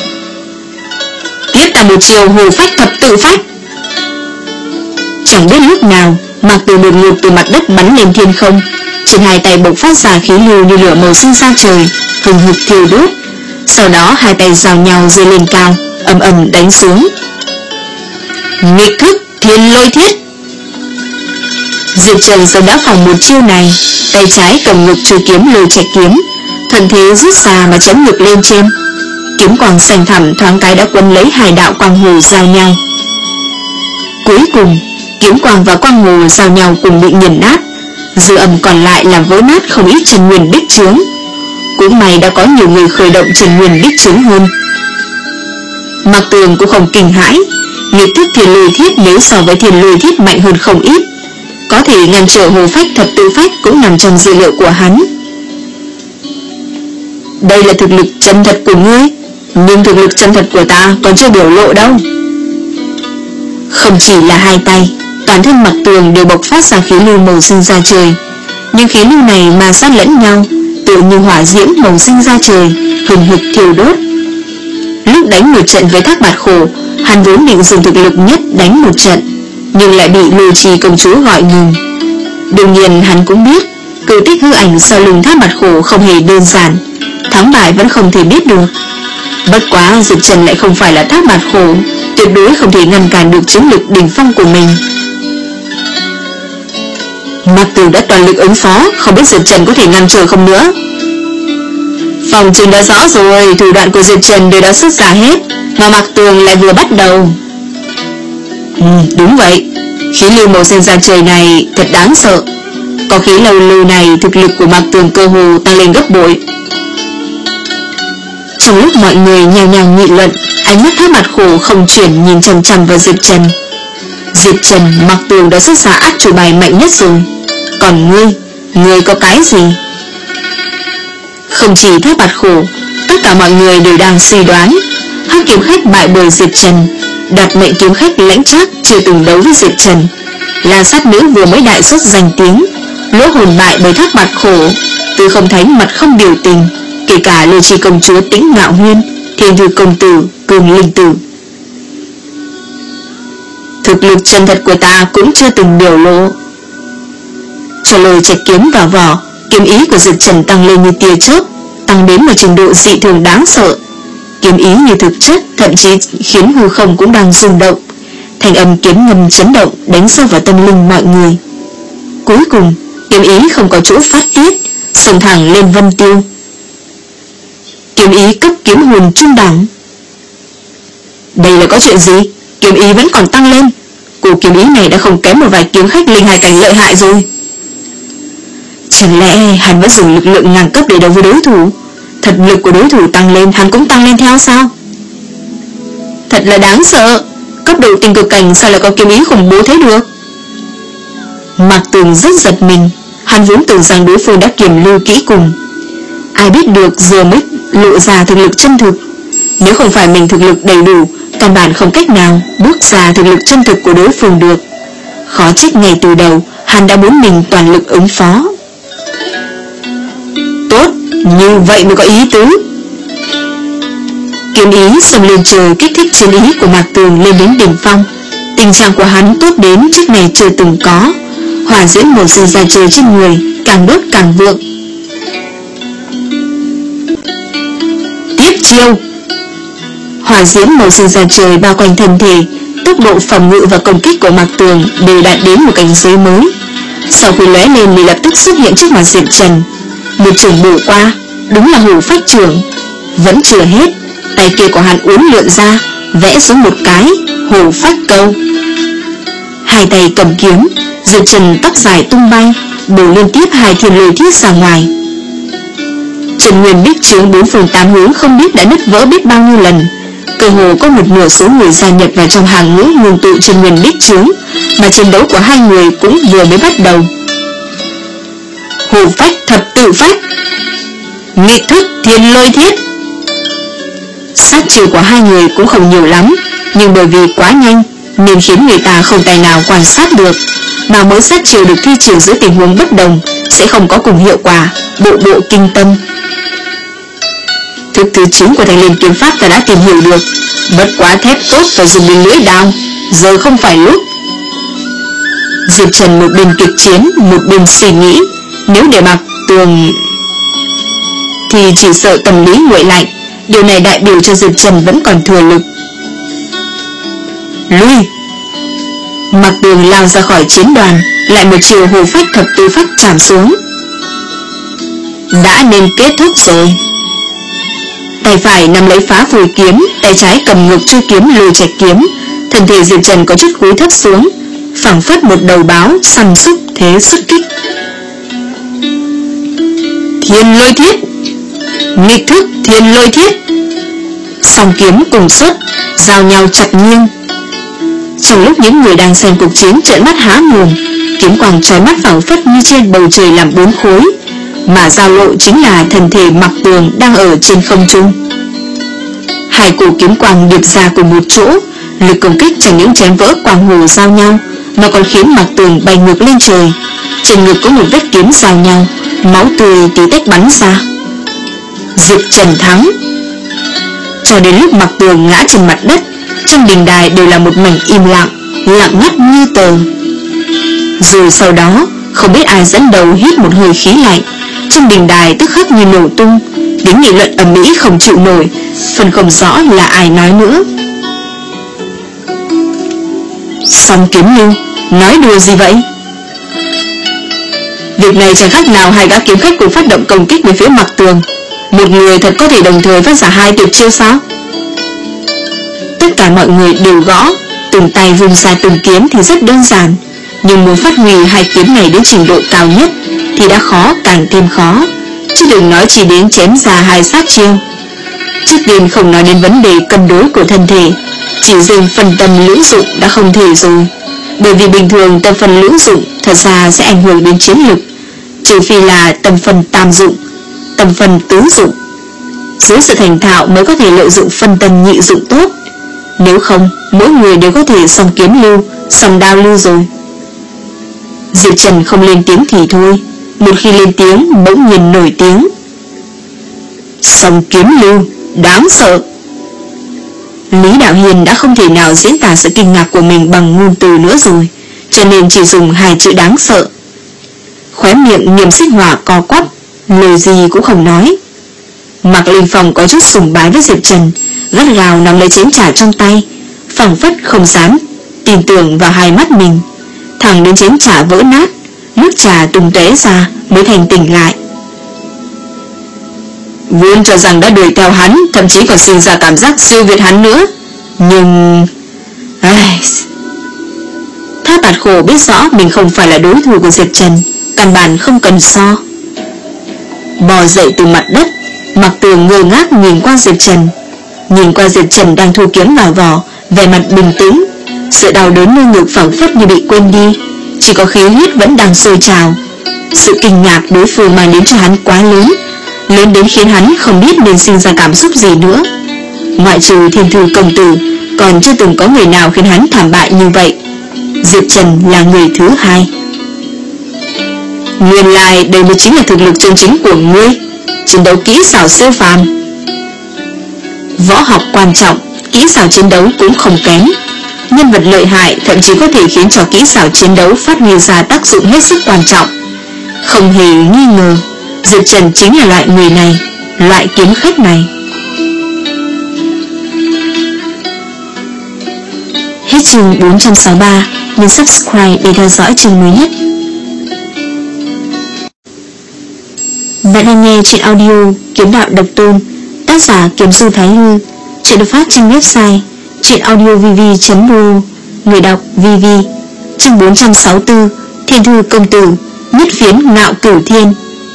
Tiếp là một chiều Hồ Phách thập tự phách. Chẳng biết lúc nào, Mạc Tường đột ngột từ mặt đất bắn lên thiên không, trên hai tay bộc phát ra khí lưu như lửa màu xanh ra trời, hừng hực thiêu đốt. Sau đó hai tay giao nhau giơ lên cao, ầm ầm đánh xuống. Nghịch thức Thiên Lôi Thiết. Diệp Trần sớm đã phòng một chiêu này, tay trái cầm ngực chuôi kiếm Lôi Trạch kiếm, thuận thế rút ra mà chém ngực lên trên. Kiếm quang xanh thẳm thoáng cái đã quấn lấy hai đạo quang hồ giao nhau. Cuối cùng, kiếm quang và quang hồ giao nhau cùng bị nghiền nát, dư âm còn lại làm vỡ nát không ít chân nguyên bích chướng. Cũng may đã có nhiều người khởi động chân nguyên bích chướng hơn. Mạc Tường cũng không kinh hãi, nghịch thức Thiên Lôi Thiết nếu so với Thiên Lôi Thiết mạnh hơn không ít, có thể ngăn trở Hồ Phách thập tự phách cũng nằm trong dữ liệu của hắn. Đây là thực lực chân thật của ngươi, nhưng thực lực chân thật của ta còn chưa biểu lộ đâu. Không chỉ là hai tay, toàn thân Mạc Tường đều bộc phát ra khí lưu màu xanh ra trời, nhưng khí lưu này ma sát lẫn nhau, tựa như hỏa diễm màu xanh ra trời, hừng hực thiêu đốt. Lúc đánh một trận với Thác Bạt Khổ, hắn vốn định dùng thực lực nhất đánh một trận, nhưng lại bị Lôi Trì công chúa gọi ngừng. Đương nhiên hắn cũng biết cự tích hư ảnh sau lưng Thác Bạt Khổ không hề đơn giản, thắng bại vẫn không thể biết được. Bất quá Diệp Trần lại không phải là Thác Bạt Khổ, tuyệt đối không thể ngăn cản được chiến lực đỉnh phong của mình. Mạc Tường đã toàn lực ứng phó, không biết Diệp Trần có thể ngăn trở không nữa. Phòng trình đã rõ rồi, thủ đoạn của Diệp Trần đều đã xuất ra hết, mà Mạc Tường lại vừa bắt đầu. Ừ, đúng vậy, khí lưu màu xanh ra trời này thật đáng sợ. Có khí lâu lưu này, thực lực của Mạc Tường cơ hồ tăng lên gấp bội. Trong lúc mọi người nhào nhào nghị luận, ánh mắt Thác Bạt Khổ không chuyển nhìn chằm chằm vào Diệp Trần. Diệp Trần, Mạc Tường đã xuất ra át chủ bài mạnh nhất rồi, còn ngươi, ngươi có cái gì? Không chỉ Thác Bạt Khổ, tất cả mọi người đều đang suy đoán Hắc kiếm khách bại bởi Diệp Trần, Đoạt mệnh kiếm khách Lãnh Trác chưa từng đấu với Diệp Trần, là sát nữ vừa mới đại xuất danh tiếng, Lỗ Hồn bại bởi Thác Bạt Khổ, Tư Không Thánh mặt không biểu tình, kể cả Lôi Trì công chúa Tĩnh Ngạo Huyên, Thiên Thư công tử, Cường Linh tử. Thực lực chân thật của ta cũng chưa từng biểu lộ. Cho Lôi Trạch kiếm vào vỏ, kiếm ý của Diệp Trần tăng lên như tia chớp, tăng đến một trình độ dị thường đáng sợ. Kiếm ý như thực chất, thậm chí khiến hư không cũng đang rung động. Thanh âm kiếm ngầm chấn động, đánh sâu vào tâm linh mọi người. Cuối cùng, kiếm ý không có chỗ phát tiết, xông thẳng lên Vân Tiêu. Kiếm ý cấp kiếm hồn trung đẳng. Đây là có chuyện gì? Kiếm ý vẫn còn tăng lên. Cổ kiếm ý này đã không kém một vài kiếm khách linh hài cảnh lợi hại rồi. Chẳng lẽ hắn vẫn dùng lực lượng ngang cấp để đấu với đối thủ? Thật lực của đối thủ tăng lên, hắn cũng tăng lên theo sao? Thật là đáng sợ. Cấp độ tình cực cảnh sao lại có kiếm ý khủng bố thế được? Mạc Tường rất giật mình. Hắn vốn tưởng rằng đối phương đã kiểm lưu kỹ cùng, ai biết được giờ mới lộ ra thực lực chân thực. Nếu không phải mình thực lực đầy đủ, căn bản không cách nào bước ra thực lực chân thực của đối phương được. Khó trách ngay từ đầu hắn đã muốn mình toàn lực ứng phó. Tốt, như vậy mới có ý tứ. Kiếm ý xông lên trời kích thích chiến ý của Mạc Tường lên đến đỉnh phong. Tình trạng của hắn tốt đến trước này chưa từng có. hỏa diễm màu xanh ra trời trên người càng đốt càng vượng. Tiếp chiêu. Hỏa diễm màu xanh ra trời bao quanh thân thể, tốc độ phòng ngự và công kích của Mạc Tường đều đạt đến một cảnh giới mới. Sau khi lóe lên thì lập tức xuất hiện trước mặt Diệp Trần. Một trường bổ qua, đúng là hổ phách trường. Vẫn chưa hết, tay kia của hắn uốn lượn ra, vẽ xuống một cái hổ phách câu. Hai tay cầm kiếm, Diệp Trần tóc dài tung bay, bổ liên tiếp hai thiên lôi thiết ra ngoài. Trần Nguyên Bích Trướng bốn phương tám hướng không biết đã nứt vỡ biết bao nhiêu lần. Cơ hồ có một nửa số người gia nhập vào trong hàng ngũ ngưng tụ Trần Nguyên Bích Trướng, mà chiến đấu của hai người cũng vừa mới bắt đầu. Hổ phách thập tự phách, nghịch thức thiên lôi thiết. Sát chiêu của hai người cũng không nhiều lắm, nhưng bởi vì quá nhanh nên khiến người ta không tài nào quan sát được, mà mỗi sát chiêu được thi triển dưới tình huống bất đồng sẽ không có cùng hiệu quả, bộ bộ kinh tâm. Thức thứ chín của Thanh Liên kiếm pháp ta đã tìm hiểu được, bất quá thép tốt phải dùng đến lưỡi đao, giờ không phải lúc. Diệp Trần một bên kịch chiến, một bên suy nghĩ, nếu để Mạc Tường thì chỉ sợ tâm lý nguội lạnh. Điều này đại biểu cho Diệp Trần vẫn còn thừa lực. Lui. Mạc Tường lao ra khỏi chiến đoàn, lại một chiều hồ phách thập tư phách chạm xuống. Đã nên kết thúc rồi. Tay phải nắm lấy phá phùi kiếm, tay trái cầm ngược chu kiếm lôi trạch kiếm. Thân thể Diệp Trần có chút cúi thấp xuống, phảng phất một đầu báo săn súc thế xuất kích. Thiên lôi thiết, nghịch thức thiên lôi thiết. Song kiếm cùng xuất, giao nhau chặt nghiêng. Trong lúc những người đang xem cuộc chiến trợn mắt há mồm, kiếm quang chói mắt phảng phất như trên bầu trời làm bốn khối, mà giao lộ chính là thân thể Mạc Tường đang ở trên không trung. Hai cổ kiếm quang điệp ra cùng một chỗ, lực công kích chẳng những chém vỡ quang hồ giao nhau, mà còn khiến Mạc Tường bay ngược lên trời. Trên ngực có một vết kiếm giao nhau, máu tươi tí tách bắn ra. Diệp Trần thắng. Cho đến lúc Mạc Tường ngã trên mặt đất, trong đình đài đều là một mảnh im lặng, lặng ngắt như tờ. Rồi sau đó, không biết ai dẫn đầu hít một hơi khí lạnh, trong đình đài tức khắc như nổ tung, tiếng nghị luận ầm ĩ không chịu nổi, phần không rõ là ai nói nữa. Song kiếm lưu, nói đùa gì vậy? Việc này chẳng khác nào hai gã kiếm khách cùng phát động công kích về phía Mạc Tường. Một người thật có thể đồng thời phát ra hai tuyệt chiêu sao? Tất cả mọi người đều gõ, từng tay vùng ra từng kiếm thì rất đơn giản, nhưng muốn phát huy hai kiếm này đến trình độ cao nhất thì đã khó càng thêm khó, chứ đừng nói chỉ đến chém ra hai sát chiêu. Trước tiên không nói đến vấn đề cân đối của thân thể, chỉ riêng phần tâm lưỡng dụng đã không thể rồi, bởi vì bình thường tâm phần lưỡng dụng thật ra sẽ ảnh hưởng đến chiến lực, trừ phi là tâm phần tam dụng, tâm phần tứ dụng. Dưới sự thành thạo mới có thể lợi dụng phân tâm nhị dụng tốt, nếu không mỗi người đều có thể song kiếm lưu, song đao lưu rồi. Diệp Trần không lên tiếng thì thôi, một khi lên tiếng bỗng nhiên nổi tiếng. Song kiếm lưu, đáng sợ. Lý Đạo Hiền đã không thể nào diễn tả sự kinh ngạc của mình bằng ngôn từ nữa rồi, cho nên chỉ dùng hai chữ đáng sợ. Khóe miệng Nghiêm Xích Hỏa co quắp, lời gì cũng không nói. Mạc Linh Phong có chút sùng bái với Diệp Trần, gắt gào nắm lấy chén trà trong tay, phảng phất không dám tin tưởng vào hai mắt mình, thẳng đến chén trà vỡ nát, nước trà tung tóe ra mới thành tỉnh lại. Vốn cho rằng đã đuổi theo hắn, thậm chí còn sinh ra cảm giác siêu việt hắn nữa, nhưng... Ai... Tháp Bạt Khổ biết rõ mình không phải là đối thủ của Diệp Trần, căn bản không cần so. Bò dậy từ mặt đất, Mạc Tường ngơ ngác nhìn qua Diệp Trần, nhìn qua Diệp Trần đang thu kiếm vào vỏ, vẻ mặt bình tĩnh, sự đau đớn nơi ngực phảng phất như bị quên đi, chỉ có khí huyết vẫn đang sôi trào. Sự kinh ngạc đối phương mang đến cho hắn quá lớn, lớn đến khiến hắn không biết nên sinh ra cảm xúc gì nữa. Ngoại trừ Thiên Thư công tử, còn chưa từng có người nào khiến hắn thảm bại như vậy. Diệp Trần là người thứ hai. Nguyên lai đây mới chính là thực lực chân chính của ngươi, chiến đấu kỹ xảo siêu phàm. Võ học quan trọng, kỹ xảo chiến đấu cũng không kém. nhân vật lợi hại thậm chí có thể khiến cho kỹ xảo chiến đấu phát huy ra tác dụng hết sức quan trọng. Không hề nghi ngờ, Diệp Trần chính là loại người này, loại kiếm khách này. Hết chương bốn trăm sáu mươi ba, nhấn subscribe để theo dõi chương mới nhất. Bạn đang nghe chuyện audio Kiếm Đạo Độc Tôn, tác giả Kiếm Du Thái Hư, chuyện được phát trên website chuyenaudiovv chấm ro, người đọc vê vê. Chương bốn trăm sáu mươi tư, Thiên Thư Công Tử, nhất phiến ngạo cửu thiên.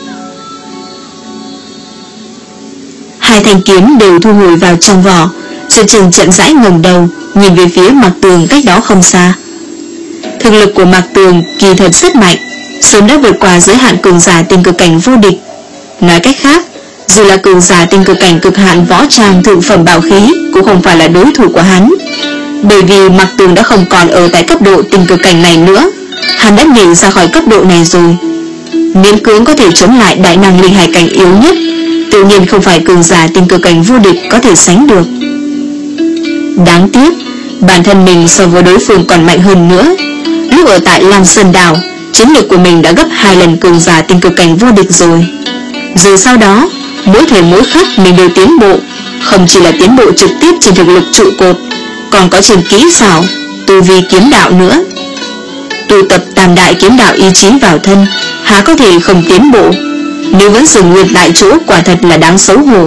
Hai thanh kiếm đều thu hồi vào trong vỏ. Diệp Trần chậm rãi ngẩng đầu, nhìn về phía Mạc Tường cách đó không xa. Thực lực của Mạc Tường kỳ thật rất mạnh, sớm đã vượt qua giới hạn cường giả tinh cực cảnh vô địch. Nói cách khác, dù là cường giả tinh cực cảnh cực hạn võ trang thượng phẩm bảo khí cũng không phải là đối thủ của hắn. Bởi vì Mạc Tường đã không còn ở tại cấp độ tinh cực cảnh này nữa, hắn đã nhảy ra khỏi cấp độ này rồi. Miễn cưỡng có thể chống lại đại năng linh hải cảnh yếu nhất, tự nhiên không phải cường giả tinh cực cảnh vô địch có thể sánh được. Đáng tiếc, bản thân mình so với đối phương còn mạnh hơn nữa. Lúc ở tại Lam Sơn Đảo, chiến lược của mình đã gấp hai lần cường giả tinh cực cảnh vô địch rồi. Rồi sau đó, mỗi thời mỗi khắc mình đều tiến bộ, không chỉ là tiến bộ trực tiếp trên thực lực trụ cột, còn có trên kỹ xảo, tu vi kiếm đạo nữa. Tu tập tam đại kiếm đạo ý chí vào thân, há có thể không tiến bộ? Nếu vẫn dừng nguyên tại chỗ, quả thật là đáng xấu hổ.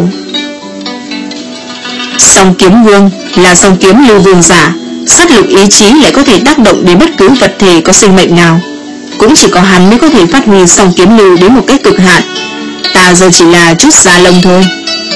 Song kiếm vương là song kiếm lưu vương giả, sát lục ý chí lại có thể tác động đến bất cứ vật thể có sinh mệnh nào. Cũng chỉ có hắn mới có thể phát huy song kiếm lưu đến một cách cực hạn. Ta giờ chỉ là chút da lông thôi.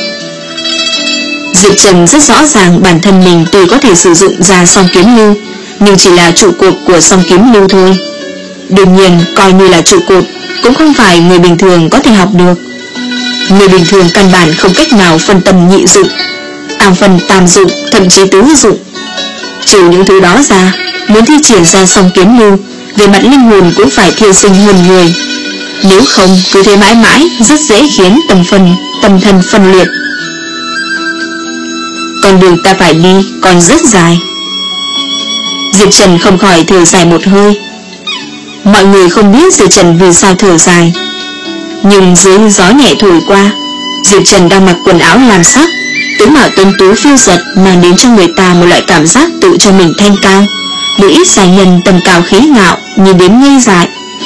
Diệp Trần rất rõ ràng bản thân mình tuy có thể sử dụng ra song kiếm lưu, nhưng chỉ là trụ cột của song kiếm lưu thôi. Đương nhiên, coi như là trụ cột cũng không phải người bình thường có thể học được. Người bình thường căn bản không cách nào phân tâm nhị dụng, tam phần tam dụng, thậm chí tứ dụng. Trừ những thứ đó ra, muốn thi triển ra song kiếm lưu, về mặt linh hồn cũng phải thiên sinh hơn người. Nếu không, cứ thế mãi mãi rất dễ khiến tâm phần, tâm thân phân liệt. Con đường ta phải đi còn rất dài. Diệp Trần không khỏi thở dài một hơi. Mọi người không biết Diệp Trần vì sao thở dài, nhưng dưới gió nhẹ thổi qua, Diệp Trần đang mặc quần áo lam sắc, tướng mạo tuấn tú phiêu giật, mang đến cho người ta một loại cảm giác tự cho mình thanh cao. Một ít giai nhân tầm cao khí ngạo, nhìn đến ngây dại.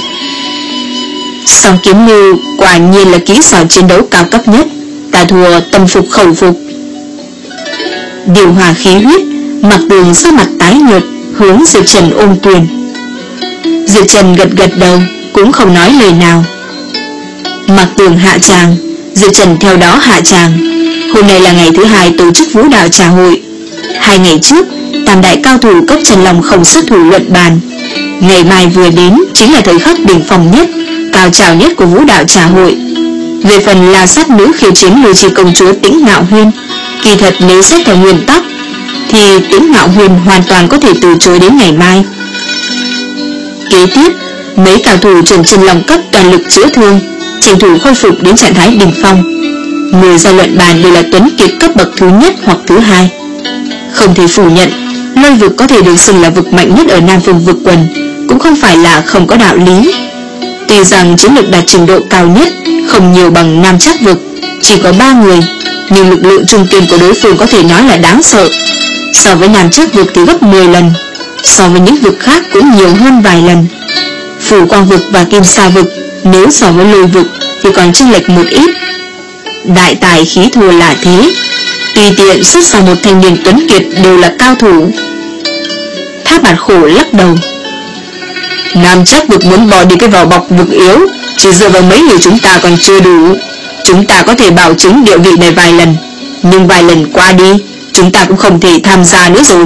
Song kiếm lưu quả nhiên là kỹ xảo chiến đấu cao cấp nhất, ta thua tâm phục khẩu phục. Điều hòa khí huyết, Mạc Tường sắc mặt tái nhợt, hướng Diệp Trần ôm quyền. Diệp Trần gật gật đầu, cũng không nói lời nào. Mạc Tường hạ tràng, Diệp Trần theo đó hạ tràng. Hôm nay là ngày thứ hai tổ chức vũ đạo trà hội. Hai ngày trước, tam đại cao thủ cấp Trần Long không xuất thủ luận bàn. Ngày mai vừa đến chính là thời khắc đỉnh phong nhất, cao trào nhất của vũ đạo trà hội. Về phần là sát nữ khiêu chiến Lôi Chi công chúa Tĩnh Ngạo Huyên, kỳ thật nếu xét theo nguyên tắc thì Tĩnh Ngạo Huyên hoàn toàn có thể từ chối đến ngày mai. Kế tiếp, mấy cao thủ Trần Trần Long cấp toàn lực chữa thương, tranh thủ khôi phục đến trạng thái đỉnh phong. Người ra luận bàn đều là tuấn kiệt cấp bậc thứ nhất hoặc thứ hai. Không thể phủ nhận, Lôi vực có thể được xưng là vực mạnh nhất ở Nam Phương vực quần, cũng không phải là không có đạo lý. Tuy rằng chiến lược đạt trình độ cao nhất không nhiều bằng Nam Trác vực, chỉ có ba người, nhưng lực lượng trung kiên của đối phương có thể nói là đáng sợ. So với Nam Trác vực thì gấp mười lần, so với những vực khác cũng nhiều hơn vài lần. Phủ Quang vực và Kim Sa vực nếu so với Lôi vực thì còn chênh lệch một ít. Đại tài khí thua là thế, tùy tiện xuất ra một thanh niên tuấn kiệt đều là cao thủ. Tháp Bạt Khổ lắc đầu. Nam Trác vực muốn bỏ đi cái vỏ bọc vực yếu, chỉ dựa vào mấy người chúng ta còn chưa đủ. Chúng ta có thể bảo chứng địa vị này vài lần, nhưng vài lần qua đi, chúng ta cũng không thể tham gia nữa rồi.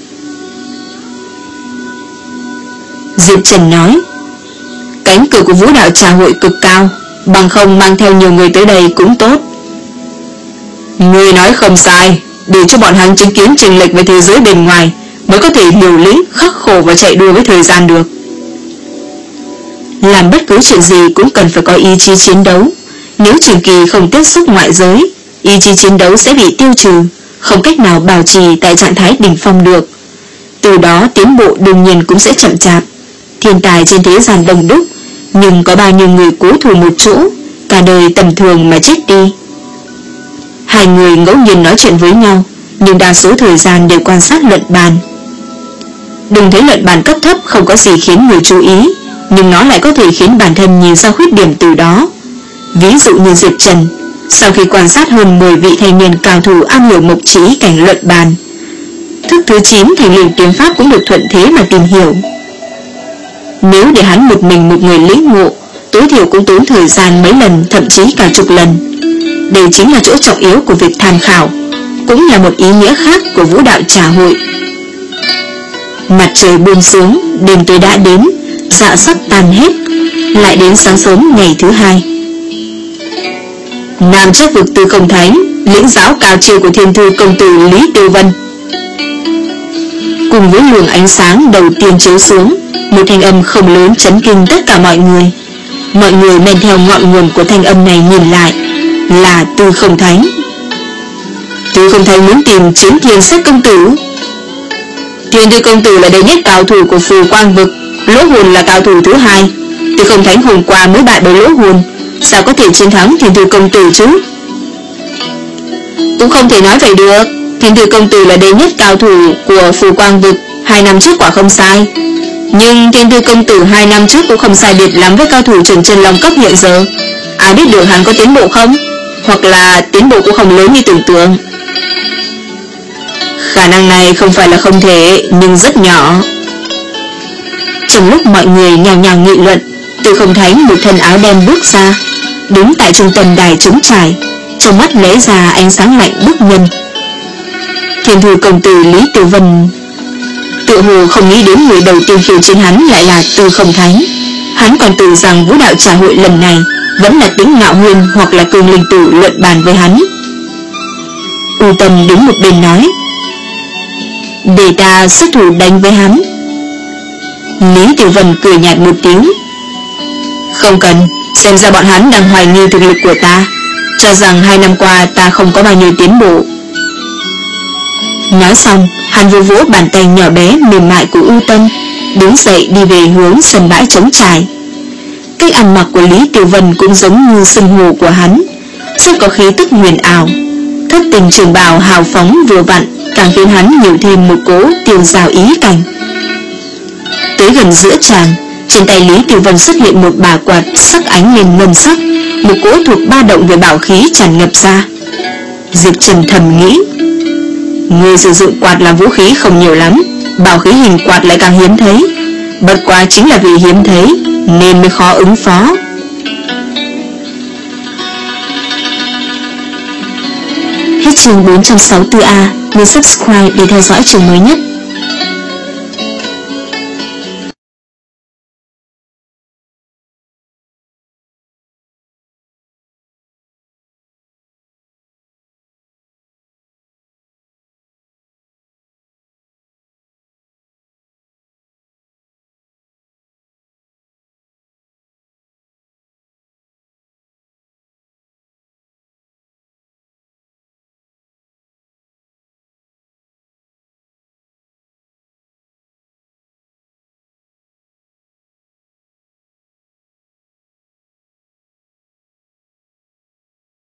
Diệp Trần nói, cánh cửa của vũ đạo trà hội cực cao, bằng không mang theo nhiều người tới đây cũng tốt. Người nói không sai, để cho bọn hắn chứng kiến chênh lệch với thế giới bên ngoài, mới có thể liều lĩnh, khắc khổ và chạy đua với thời gian được. Làm bất cứ chuyện gì cũng cần phải có ý chí chiến đấu. Nếu trường kỳ không tiếp xúc ngoại giới, ý chí chiến đấu sẽ bị tiêu trừ, không cách nào bảo trì tại trạng thái đỉnh phong được. Từ đó tiến bộ đương nhiên cũng sẽ chậm chạp. Thiên tài trên thế gian đông đúc, nhưng có bao nhiêu người cố thủ một chỗ, cả đời tầm thường mà chết đi. Hai người ngẫu nhiên nói chuyện với nhau, nhưng đa số thời gian đều quan sát luận bàn. Đừng thấy luận bàn cấp thấp không có gì khiến người chú ý, nhưng nó lại có thể khiến bản thân nhìn ra khuyết điểm từ đó. Ví dụ như Diệp Trần, sau khi quan sát hơn mười vị thanh niên cao thủ am hiểu mộc trí cảnh luận bàn, thức thứ chín thành liền kiếm pháp cũng được thuận thế mà tìm hiểu. Nếu để hắn một mình một người lĩnh ngộ, tối thiểu cũng tốn thời gian mấy lần, thậm chí cả chục lần. Đây chính là chỗ trọng yếu của việc tham khảo, cũng là một ý nghĩa khác của vũ đạo trà hội. Mặt trời buông xuống, đêm tối đã đến, dạ sắc tan hết, lại đến sáng sớm ngày thứ hai. Nam chắc vực Tư Không Thánh, lĩnh giáo cao chiêu của thiên thư công tử Lý Tiêu Vân. Cùng với luồng ánh sáng đầu tiên chiếu xuống, một thanh âm không lớn chấn kinh tất cả mọi người. Mọi người men theo ngọn nguồn của thanh âm này nhìn lại, là Tư Không Thánh. Tư Không Thánh muốn tìm Chiến Thiên Sắc công tử. Thiên thư công tử là đệ nhất cao thủ của Phù Quang vực, Lỗ Hồn là cao thủ thứ hai. Tư Không Thánh hôm qua mới bại bởi Lỗ Hồn, sao có thể chiến thắng Thiên thư công tử chứ? Cũng không thể nói vậy được. Thiên thư công tử là đệ nhất cao thủ của Phù Quang vực, hai năm trước quả không sai. Nhưng Thiên thư công tử hai năm trước cũng không sai biệt lắm với cao thủ Trần Chân Long cấp hiện giờ. Ai biết được hắn có tiến bộ không? Hoặc là tiến bộ cũng không lớn như tưởng tượng. Khả năng này không phải là không thể, nhưng rất nhỏ. Trong lúc mọi người nhào nhào nghị luận, Tư Không Thánh một thân áo đen bước ra, đứng tại trung tâm đài trống trải, trong mắt lóe ra ánh sáng lạnh bức nhân. Thiên thư công tử Lý Tiểu Vân tự hồ không nghĩ đến người đầu tiên khiêu chiến hắn lại là Tư Không Thánh. Hắn còn tưởng rằng vũ đạo trà hội lần này vẫn là Tĩnh Ngạo Huyên hoặc là Cương Linh Tử luận bàn với hắn. U Tâm đứng một bên nói, để ta xuất thủ đánh với hắn. Lý Tiểu Vân cười nhạt một tiếng, không cần, xem ra bọn hắn đang hoài nghi thực lực của ta, cho rằng hai năm qua ta không có bao nhiêu tiến bộ. Nói xong, hắn vỗ vỗ bàn tay nhỏ bé mềm mại của U Tâm, đứng dậy đi về hướng sân bãi trống trải. Cách ăn mặc của Lý Tiểu Vân cũng giống như sừng hồ của hắn, rất có khí tức huyền ảo. Thất tình trường bào hào phóng vừa vặn, càng khiến hắn nhiều thêm một cỗ tiêu dao ý cảnh. Tới gần giữa tràng, trên tay Lý Tiểu Vân xuất hiện một bà quạt sắc ánh lên ngân sắc, một cỗ thuộc ba động về bảo khí tràn ngập ra. Diệp Trần thầm nghĩ, người sử dụng quạt làm vũ khí không nhiều lắm, bảo khí hình quạt lại càng hiếm thấy. Bất quá chính là vì hiếm thấy nên mới khó ứng phó. Hết chương bốn trăm sáu mươi tư A. Nhớ subscribe để theo dõi chương mới nhất.